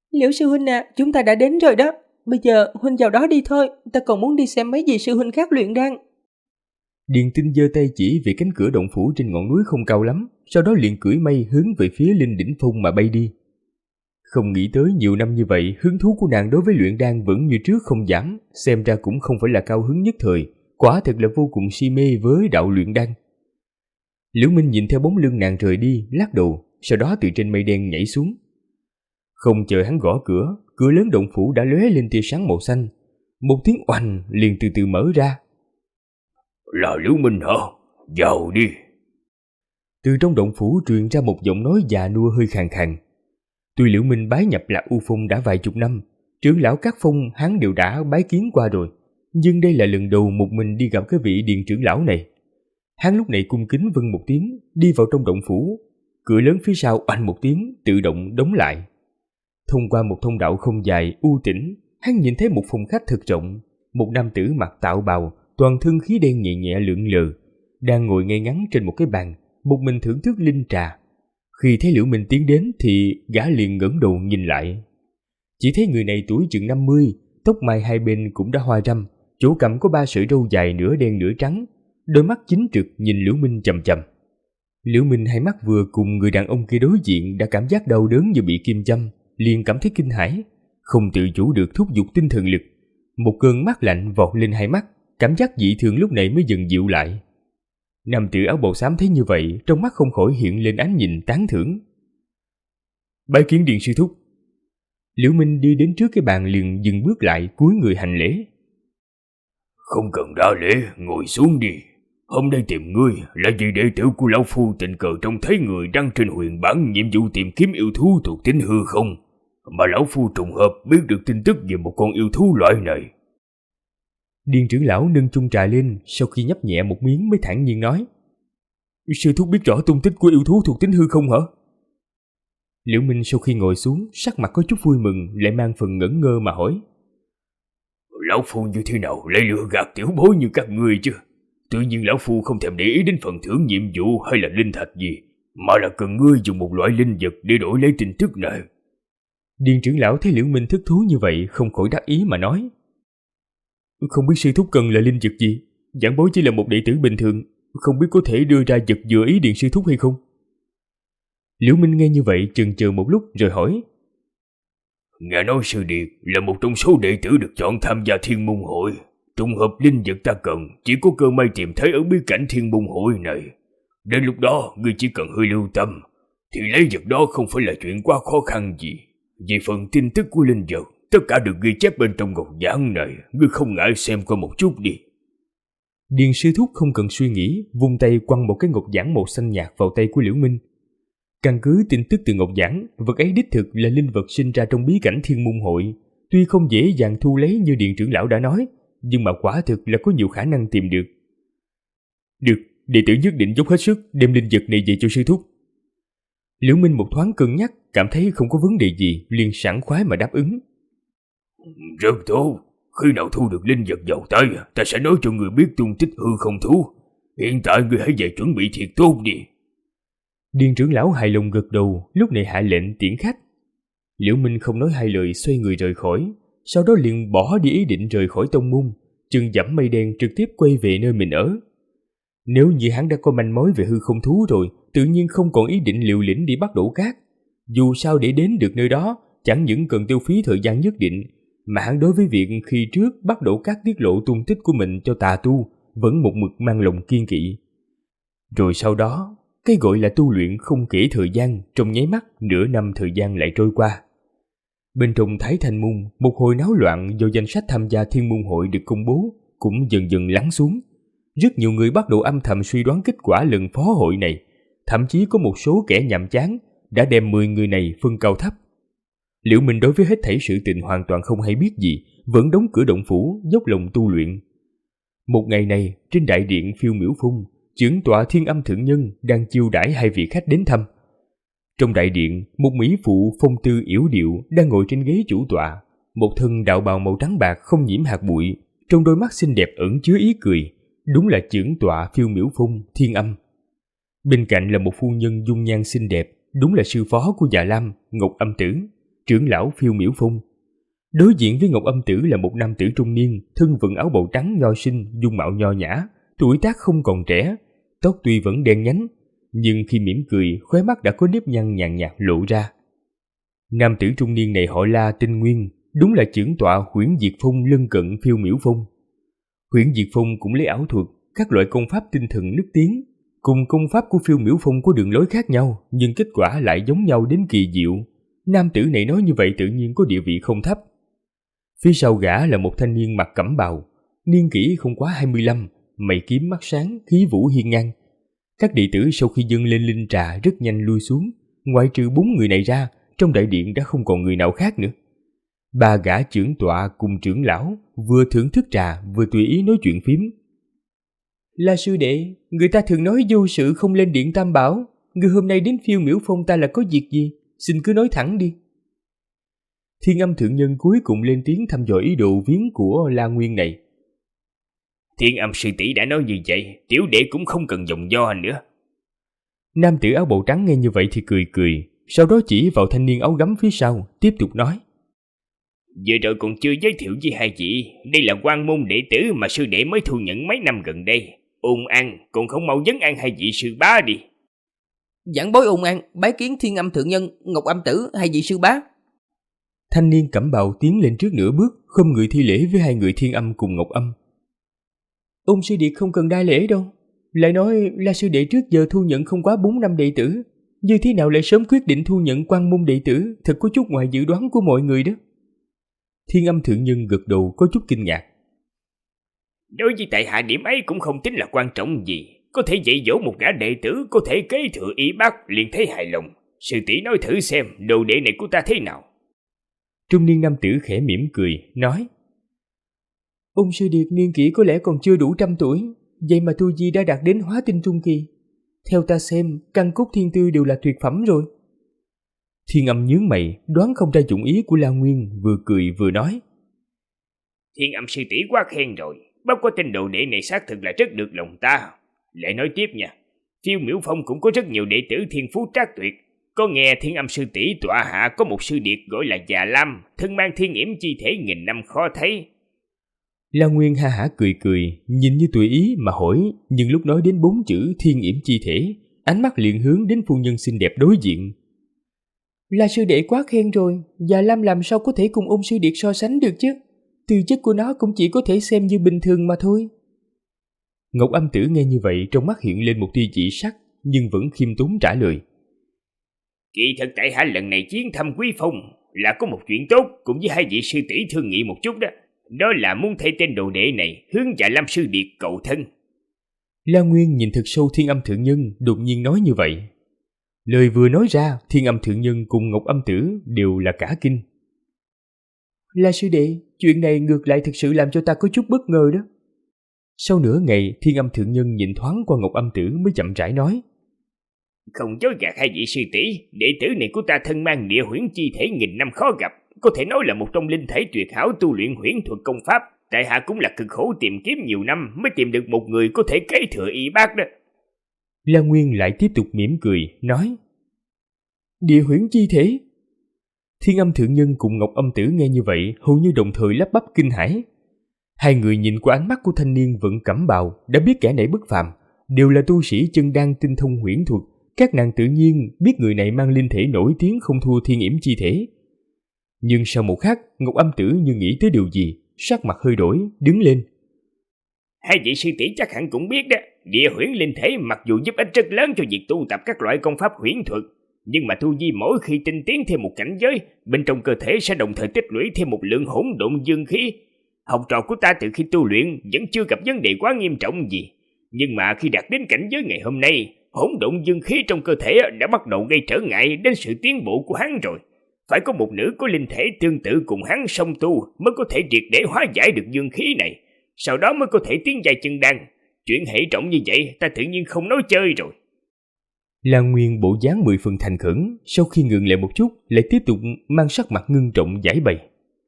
Liễu sư huynh à, chúng ta đã đến rồi đó. Bây giờ huynh vào đó đi thôi, ta còn muốn đi xem mấy vị sư huynh khác luyện đan. Điền Tinh giơ tay chỉ về cánh cửa động phủ trên ngọn núi không cao lắm, sau đó liền cưỡi mây hướng về phía Linh Đỉnh Phong mà bay đi. Không nghĩ tới nhiều năm như vậy, hứng thú của nàng đối với luyện đan vẫn như trước không giảm, xem ra cũng không phải là cao hứng nhất thời, quả thật là vô cùng si mê với đạo luyện đan. Liễu Minh nhìn theo bóng lưng nàng rời đi, lắc đầu, sau đó từ trên mây đen nhảy xuống. Không chờ hắn gõ cửa, cửa lớn động phủ đã lóe lên tia sáng màu xanh. Một tiếng oanh liền từ từ mở ra. Là Liễu Minh hả? Vào đi. Từ trong động phủ truyền ra một giọng nói già nua hơi khàn khàn. Tuy Liễu Minh bái nhập Lạc U Phong đã vài chục năm, trưởng lão các phong hắn đều đã bái kiến qua rồi, nhưng đây là lần đầu một mình đi gặp cái vị Điền trưởng lão này. Hắn lúc này cung kính vâng một tiếng, đi vào trong động phủ. Cửa lớn phía sau oanh một tiếng tự động đóng lại. Thông qua một thông đạo không dài u tĩnh, hắn nhìn thấy một phòng khách thật rộng. Một nam tử mặc tạo bào, toàn thân khí đen nhẹ nhẹ lượn lờ, đang ngồi ngay ngắn trên một cái bàn, một mình thưởng thức linh trà. Khi thấy Liễu Minh tiến đến thì gã liền ngẩng đầu nhìn lại. Chỉ thấy người này tuổi chừng 50, tóc mai hai bên cũng đã hoa râm, chỗ cằm có 3 sợi râu dài nửa đen nửa trắng, đôi mắt chính trực nhìn Liễu Minh chằm chằm. Liễu Minh hai mắt vừa cùng người đàn ông kia đối diện đã cảm giác đau đớn như bị kim châm, liền cảm thấy kinh hãi, không tự chủ được thúc giục tinh thần lực. Một cơn mát lạnh vọt lên hai mắt, cảm giác dị thường lúc này mới dần dịu lại. Nam tử áo bào xám thấy như vậy, trong mắt không khỏi hiện lên ánh nhìn tán thưởng. Bái kiến Điền sư thúc. Liễu Minh đi đến trước cái bàn liền dừng bước lại, cúi người hành lễ. Không cần đa lễ, ngồi xuống đi. Hôm nay tìm ngươi là vì đệ tử của lão phu tình cờ trông thấy người đăng trên huyền bản nhiệm vụ tìm kiếm yêu thú thuộc tính hư không, mà lão phu trùng hợp biết được tin tức về một con yêu thú loại này. Điền trưởng lão nâng chung trà lên, sau khi nhấp nhẹ một miếng mới thản nhiên nói. Sư thúc biết rõ tung tích của yêu thú thuộc tính hư không hả? Liễu Minh sau khi ngồi xuống, sắc mặt có chút vui mừng, lại mang phần ngẩn ngơ mà hỏi. Lão phu như thế nào lại lừa gạt tiểu bối như các ngươi chứ? Tự nhiên lão phu không thèm để ý đến phần thưởng nhiệm vụ hay là linh thạch gì, mà là cần ngươi dùng một loại linh vật để đổi lấy tin tức này. Điền trưởng lão thấy Liễu Minh thức thú như vậy, không khỏi đắc ý mà nói. Không biết sư thúc cần là linh vật gì, giảng bối chỉ là một đệ tử bình thường, không biết có thể đưa ra vật vừa ý Điền sư thúc hay không? Liễu Minh nghe như vậy chần chờ một lúc rồi hỏi. Nghe nói sư điệt là một trong số đệ tử được chọn tham gia Thiên Môn Hội. Trùng hợp linh vật ta cần chỉ có cơ may tìm thấy ở bí cảnh Thiên Môn Hội này. Đến lúc đó ngươi chỉ cần hơi lưu tâm, thì lấy vật đó không phải là chuyện quá khó khăn gì. Về phần tin tức của linh vật, tất cả được ghi chép bên trong ngọc giản này, ngươi không ngại xem qua một chút đi. Điền sư thúc không cần suy nghĩ, vung tay quăng một cái ngọc giản màu xanh nhạt vào tay của Liễu Minh. Căn cứ tin tức từ ngọc giản, vật ấy đích thực là linh vật sinh ra trong bí cảnh Thiên Môn Hội. Tuy không dễ dàng thu lấy như Điền trưởng lão đã nói, nhưng mà quả thực là có nhiều khả năng tìm được. Được, đệ tử nhất định dốc hết sức đem linh vật này về cho sư thúc. Liễu Minh một thoáng cân nhắc, cảm thấy không có vấn đề gì, liền sảng khoái mà đáp ứng. Rất tốt, khi nào thu được linh vật vào tay, ta sẽ nói cho người biết tung tích hư không thú. Hiện tại người hãy về chuẩn bị thiệt tốt đi. Điền trưởng lão hài lòng gật đầu, lúc này hạ lệnh tiễn khách. Liễu Minh không nói hai lời xoay người rời khỏi, sau đó liền bỏ đi ý định rời khỏi tông môn, chân dẫm mây đen trực tiếp quay về nơi mình ở. Nếu như hắn đã có manh mối về hư không thú rồi, tự nhiên không còn ý định liều lĩnh đi bắt đổ cát. Dù sao để đến được nơi đó, chẳng những cần tiêu phí thời gian nhất định, mà hắn đối với việc khi trước bắt đổ cát tiết lộ tung tích của mình cho tà tu, vẫn một mực mang lòng kiên kỵ. Rồi sau đó, cái gọi là tu luyện không kể thời gian, trong nháy mắt nửa năm thời gian lại trôi qua. Bên trong Thái Thanh Môn, một hồi náo loạn do danh sách tham gia Thiên Môn Hội được công bố cũng dần dần lắng xuống. Rất nhiều người bắt đầu âm thầm suy đoán kết quả lần phó hội này, thậm chí có một số kẻ nhàm chán đã đem 10 người này phân cao thấp. Liễu Minh đối với hết thảy sự tình hoàn toàn không hay biết gì, vẫn đóng cửa động phủ, dốc lòng tu luyện. Một ngày này, trên đại điện Phiêu Miểu Phong, trưởng tọa Thiên Âm thượng nhân đang chiêu đãi 2 vị khách đến thăm. Trong đại điện, một mỹ phụ phong tư yểu điệu đang ngồi trên ghế chủ tọa, một thân đạo bào màu trắng bạc không nhiễm hạt bụi, trong đôi mắt xinh đẹp ẩn chứa ý cười, đúng là trưởng tọa Phiêu Miểu Phong Thiên Âm. Bên cạnh là một phu nhân dung nhan xinh đẹp, đúng là sư phó của Dạ Lam, Ngọc Âm Tử. trưởng lão Phiêu Miểu Phong. Đối diện với Ngọc Âm Tử là một nam tử trung niên, thân vận áo bào trắng nho sinh, dung mạo nho nhã, tuổi tác không còn trẻ, tóc tuy vẫn đen nhánh, nhưng khi mỉm cười, khóe mắt đã có nếp nhăn nhàn nhạt lộ ra. Nam tử trung niên này họ La, tên Nguyên, đúng là trưởng tọa Huyễn Diệt Phong lân cận Phiêu Miểu Phong. Huyễn Diệt Phong cũng lấy ảo thuật, các loại công pháp tinh thần nức tiếng, cùng công pháp của Phiêu Miểu Phong có đường lối khác nhau, nhưng kết quả lại giống nhau đến kỳ diệu. Nam tử này nói như vậy tự nhiên có địa vị không thấp. Phía sau gã là một thanh niên mặc cẩm bào, niên kỷ không quá 25, mày kiếm mắt sáng, khí vũ hiên ngang. Các đệ tử sau khi dâng lên linh trà rất nhanh lui xuống, ngoại trừ 4 người này ra, trong đại điện đã không còn người nào khác nữa. 3 gã trưởng tọa cùng trưởng lão vừa thưởng thức trà vừa tùy ý nói chuyện phím. La sư đệ, người ta thường nói vô sự không lên điện Tam Bảo. Người hôm nay đến Phiêu Miểu Phong ta là có việc gì? Xin cứ nói thẳng đi. Thiên Âm thượng nhân cuối cùng lên tiếng thăm dò ý đồ viếng của La Nguyên này. Thiên Âm sư tỷ đã nói như vậy, tiểu đệ cũng không cần dòng do nữa. Nam tử áo bào trắng nghe như vậy thì cười cười, sau đó chỉ vào thanh niên áo gấm phía sau, tiếp tục nói. Vừa rồi còn chưa giới thiệu với hai vị, đây là quan môn đệ tử mà sư đệ mới thu nhận mấy năm gần đây. Ôn An, còn không mau vấn an hai vị sư bá đi. Giảng bối Ôn An, bái kiến Thiên Âm thượng nhân, Ngọc Âm tử, hai vị sư bá. Thanh niên cẩm bào tiến lên trước nửa bước, không người thi lễ với hai người Thiên Âm cùng Ngọc Âm. Ôn sư điệt không cần đa lễ đâu. Lại nói là sư đệ trước giờ thu nhận không quá 4 năm đệ tử, như thế nào lại sớm quyết định thu nhận quan môn đệ tử, thật có chút ngoài dự đoán của mọi người đó. Thiên Âm thượng nhân gật đầu có chút kinh ngạc. Đối với tại hạ điểm ấy cũng không tính là quan trọng gì. Có thể dạy dỗ một gã đệ tử có thể kế thừa y bác liền thấy hài lòng. Sư tỷ nói thử xem đồ đệ này của ta thế nào. Trung niên nam tử khẽ mỉm cười, nói. Ôn sư điệt niên kỷ có lẽ còn chưa đủ 100 tuổi, vậy mà tu vi đã đạt đến hóa tinh trung kỳ. Theo ta xem, căn cốt thiên tư đều là tuyệt phẩm rồi. Thiên Âm nhướng mày, đoán không ra dụng ý của La Nguyên, vừa cười vừa nói. Thiên Âm sư tỷ quá khen rồi, bất có tên đồ đệ này xác thực là rất được lòng ta. Lại nói tiếp nha, Phiêu Miểu Phong cũng có rất nhiều đệ tử thiên phú trác tuyệt. Có nghe Thiên Âm sư tỷ tọa hạ có một sư điệt gọi là Già Lam, thân mang thiên yểm chi thể nghìn năm khó thấy. La Nguyên ha hả cười cười, nhìn như tùy ý mà hỏi, nhưng lúc nói đến 4 chữ thiên yểm chi thể, ánh mắt liền hướng đến phu nhân xinh đẹp đối diện. La sư đệ quá khen rồi, Già Lam làm sao có thể cùng ôn sư điệt so sánh được chứ? Tư chất của nó cũng chỉ có thể xem như bình thường mà thôi. Ngọc Âm tử nghe như vậy trong mắt hiện lên một tia dị sắc, nhưng vẫn khiêm tốn trả lời. Kỳ thật tại hạ lần này chuyến thăm Quý Phong là có một chuyện tốt cùng với hai vị sư tỷ thương nghị một chút đó. Đó là muốn thay tên đồ đệ này hướng Dạ Lam sư điệt cầu thân. La Nguyên nhìn thật sâu Thiên Âm thượng nhân, đột nhiên nói như vậy. Lời vừa nói ra, Thiên Âm thượng nhân cùng Ngọc Âm tử đều là cả kinh. La sư đệ, chuyện này ngược lại thực sự làm cho ta có chút bất ngờ đó. Sau nửa ngày, Thiên Âm thượng nhân nhìn thoáng qua Ngọc Âm tử mới chậm rãi nói. Không dối gạt hai vị sư tỷ, đệ tử này của ta thân mang địa huyễn chi thể nghìn năm khó gặp, có thể nói là một trong linh thể tuyệt hảo tu luyện huyễn thuật công pháp. Tại hạ cũng là cực khổ tìm kiếm nhiều năm mới tìm được một người có thể kế thừa y bác đó. La Nguyên lại tiếp tục mỉm cười, nói. Địa huyễn chi thể? Thiên Âm thượng nhân cùng Ngọc Âm tử nghe như vậy, hầu như đồng thời lắp bắp kinh hãi. Hai người nhìn qua ánh mắt của thanh niên vận cẩm bào, đã biết kẻ này bất phàm, đều là tu sĩ chân đan tinh thông huyễn thuật. Các nàng tự nhiên biết người này mang linh thể nổi tiếng không thua thiên yểm chi thể. Nhưng sau một khắc, Ngọc Âm tử như nghĩ tới điều gì, sắc mặt hơi đổi, đứng lên. Hai vị sư tỷ chắc hẳn cũng biết đó, địa huyễn linh thể mặc dù giúp ích rất lớn cho việc tu tập các loại công pháp huyễn thuật, nhưng mà tu vi mỗi khi tinh tiến thêm một cảnh giới, bên trong cơ thể sẽ đồng thời tích lũy thêm một lượng hỗn độn dương khí. Học trò của ta từ khi tu luyện vẫn chưa gặp vấn đề quá nghiêm trọng gì, nhưng mà khi đạt đến cảnh giới ngày hôm nay, hỗn độn dương khí trong cơ thể đã bắt đầu gây trở ngại đến sự tiến bộ của hắn rồi. Phải có một nữ có linh thể tương tự cùng hắn song tu mới có thể triệt để hóa giải được dương khí này, sau đó mới có thể tiến giai chân đan. Chuyện hệ trọng như vậy ta tự nhiên không nói chơi rồi. Lan Nguyên bộ dáng 10 phần thành khẩn, sau khi ngừng lại một chút lại tiếp tục mang sắc mặt ngưng trọng giải bày.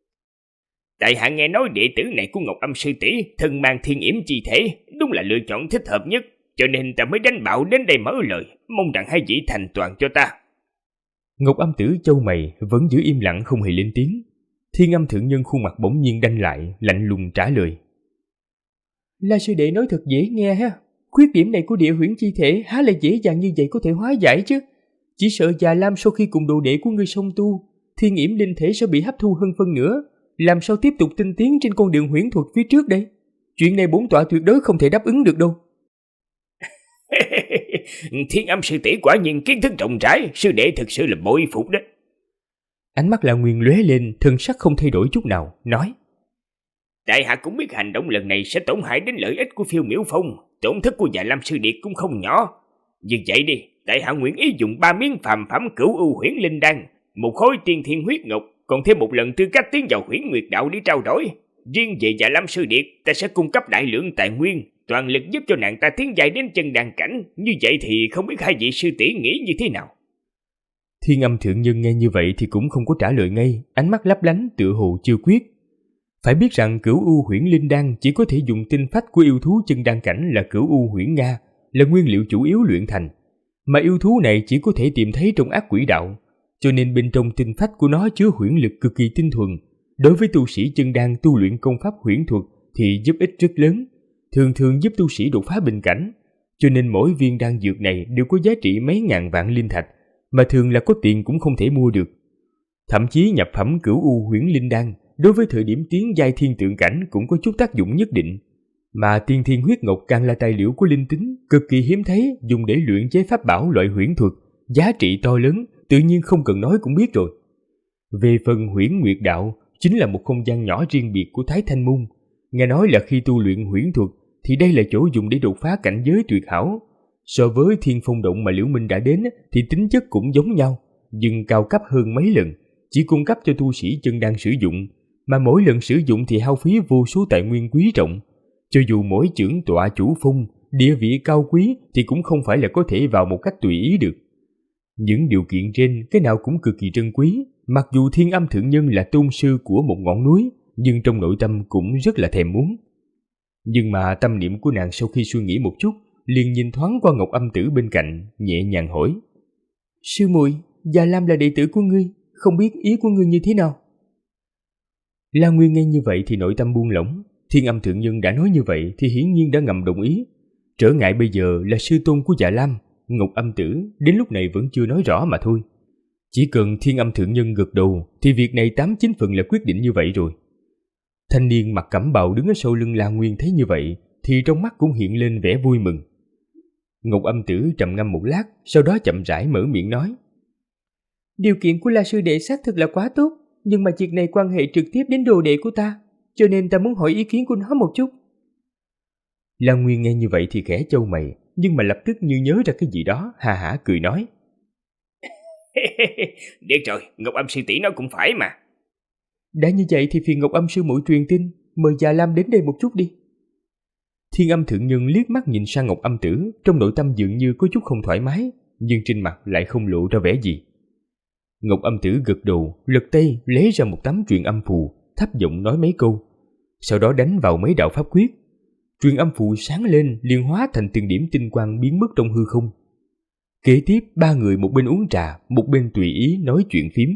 Tại hạ nghe nói đệ tử này của Ngọc Âm sư tỷ thân mang thiên yểm chi thể, đúng là lựa chọn thích hợp nhất, cho nên ta mới đánh bạo đến đây mở lời, mong rằng hai vị thành toàn cho ta. Ngọc Âm Tử chau mày vẫn giữ im lặng không hề lên tiếng. Thiên Âm thượng nhân khuôn mặt bỗng nhiên đanh lại, lạnh lùng trả lời. La sư đệ nói thật dễ nghe ha. Khuyết điểm này của địa huyễn chi thể há lại dễ dàng như vậy có thể hóa giải chứ. Chỉ sợ Già Lam sau khi cùng đồ đệ của ngươi song tu, thiên yểm linh thể sẽ bị hấp thu hơn phân nữa. Làm sao tiếp tục tinh tiến trên con đường huyễn thuật phía trước đây? Chuyện này bổn tọa tuyệt đối không thể đáp ứng được đâu. Thiên Âm sư tỷ quả nhiên kiến thức rộng rãi, sư đệ thực sự là bội phục đó. Ánh mắt La Nguyên lóe lên, thân sắc không thay đổi chút nào, nói. Tại hạ cũng biết hành động lần này sẽ tổn hại đến lợi ích của Phiêu Miểu Phong, tổn thất của Dạ Lam sư điệt cũng không nhỏ. Như vậy đi, tại hạ nguyện ý dùng 3 miếng phàm phẩm Cửu U Huyễn Linh Đan, 1 khối tiên thiên huyết ngọc, còn thêm 1 lần tư cách tiến vào Huyễn Nguyệt đạo để trao đổi. Riêng về Dạ Lam sư điệt, ta sẽ cung cấp đại lượng tài nguyên, toàn lực giúp cho nàng ta tiến dài đến chân đan cảnh. Như vậy thì không biết hai vị sư tỷ nghĩ như thế nào? Thiên Âm thượng nhân nghe như vậy thì cũng không có trả lời ngay, ánh mắt lấp lánh tựa hồ chưa quyết. Phải biết rằng Cửu U Huyễn Linh Đan chỉ có thể dùng tinh phách của yêu thú chân đan cảnh là Cửu U Huyễn Nga, là nguyên liệu chủ yếu luyện thành, mà yêu thú này chỉ có thể tìm thấy trong ác quỷ đạo, cho nên bên trong tinh phách của nó chứa huyễn lực cực kỳ tinh thuần. Đối với tu sĩ chân đan tu luyện công pháp huyễn thuật thì giúp ích rất lớn, thường thường giúp tu sĩ đột phá bình cảnh, cho nên mỗi viên đan dược này đều có giá trị mấy ngàn vạn linh thạch, mà thường là có tiền cũng không thể mua được. Thậm chí nhập phẩm Cửu U Huyễn Linh Đan đối với thời điểm tiến giai thiên tượng cảnh cũng có chút tác dụng nhất định, mà tiên thiên huyết ngọc càng là tài liệu của linh tính, cực kỳ hiếm thấy, dùng để luyện chế pháp bảo loại huyễn thuật, giá trị to lớn, tự nhiên không cần nói cũng biết rồi. Về phần Huyễn Nguyệt đạo, chính là một không gian nhỏ riêng biệt của Thái Thanh Môn. Nghe nói là khi tu luyện huyễn thuật thì đây là chỗ dùng để đột phá cảnh giới tuyệt hảo. So với Thiên Phong Động mà Liễu Minh đã đến thì tính chất cũng giống nhau, nhưng cao cấp hơn mấy lần, chỉ cung cấp cho tu sĩ chân đan sử dụng, mà mỗi lần sử dụng thì hao phí vô số tài nguyên quý trọng. Cho dù mỗi trưởng tọa chủ phong, địa vị cao quý thì cũng không phải là có thể vào một cách tùy ý được. Những điều kiện trên cái nào cũng cực kỳ trân quý, mặc dù Thiên Âm thượng nhân là tôn sư của một ngọn núi, nhưng trong nội tâm cũng rất là thèm muốn. Nhưng mà tâm niệm của nàng sau khi suy nghĩ một chút, liền nhìn thoáng qua Ngọc Âm Tử bên cạnh, nhẹ nhàng hỏi. Sư muội, Già Lam là đệ tử của ngươi, không biết ý của ngươi như thế nào? La Nguyên nghe như vậy thì nội tâm buông lỏng. Thiên Âm thượng nhân đã nói như vậy thì hiển nhiên đã ngầm đồng ý. Trở ngại bây giờ là sư tôn của Dạ Lam, Ngọc Âm Tử đến lúc này vẫn chưa nói rõ mà thôi. Chỉ cần Thiên Âm thượng nhân gật đầu thì việc này 89 phần là quyết định như vậy rồi. Thanh niên mặc cẩm bào đứng ở sau lưng La Nguyên thấy như vậy thì trong mắt cũng hiện lên vẻ vui mừng. Ngọc Âm Tử trầm ngâm một lát, sau đó chậm rãi mở miệng nói. Điều kiện của La sư đệ xác thực là quá tốt, nhưng mà việc này quan hệ trực tiếp đến đồ đệ của ta, cho nên ta muốn hỏi ý kiến của nó một chút. La Nguyên nghe như vậy thì khẽ chau mày, nhưng mà lập tức như nhớ ra cái gì đó, hà hả cười nói. Được rồi, Ngọc Âm sư tỷ nói cũng phải mà. Đã như vậy thì phiền Ngọc Âm sư muội truyền tin, mời Già Lam đến đây một chút đi. Thiên Âm thượng nhân liếc mắt nhìn sang Ngọc Âm Tử, trong nội tâm dường như có chút không thoải mái, nhưng trên mặt lại không lộ ra vẻ gì. Ngọc Âm Tử gật đầu, lật tay lấy ra một tấm truyền âm phù, thấp giọng nói mấy câu, sau đó đánh vào mấy đạo pháp quyết. Truyền âm phù sáng lên, liền hóa thành từng điểm tinh quang biến mất trong hư không. Kế tiếp, ba người một bên uống trà, một bên tùy ý nói chuyện phím.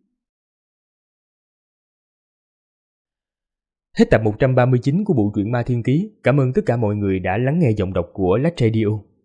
Hết tập 139 của bộ truyện Ma Thiên Ký. Cảm ơn tất cả mọi người đã lắng nghe giọng đọc của Lách Radio.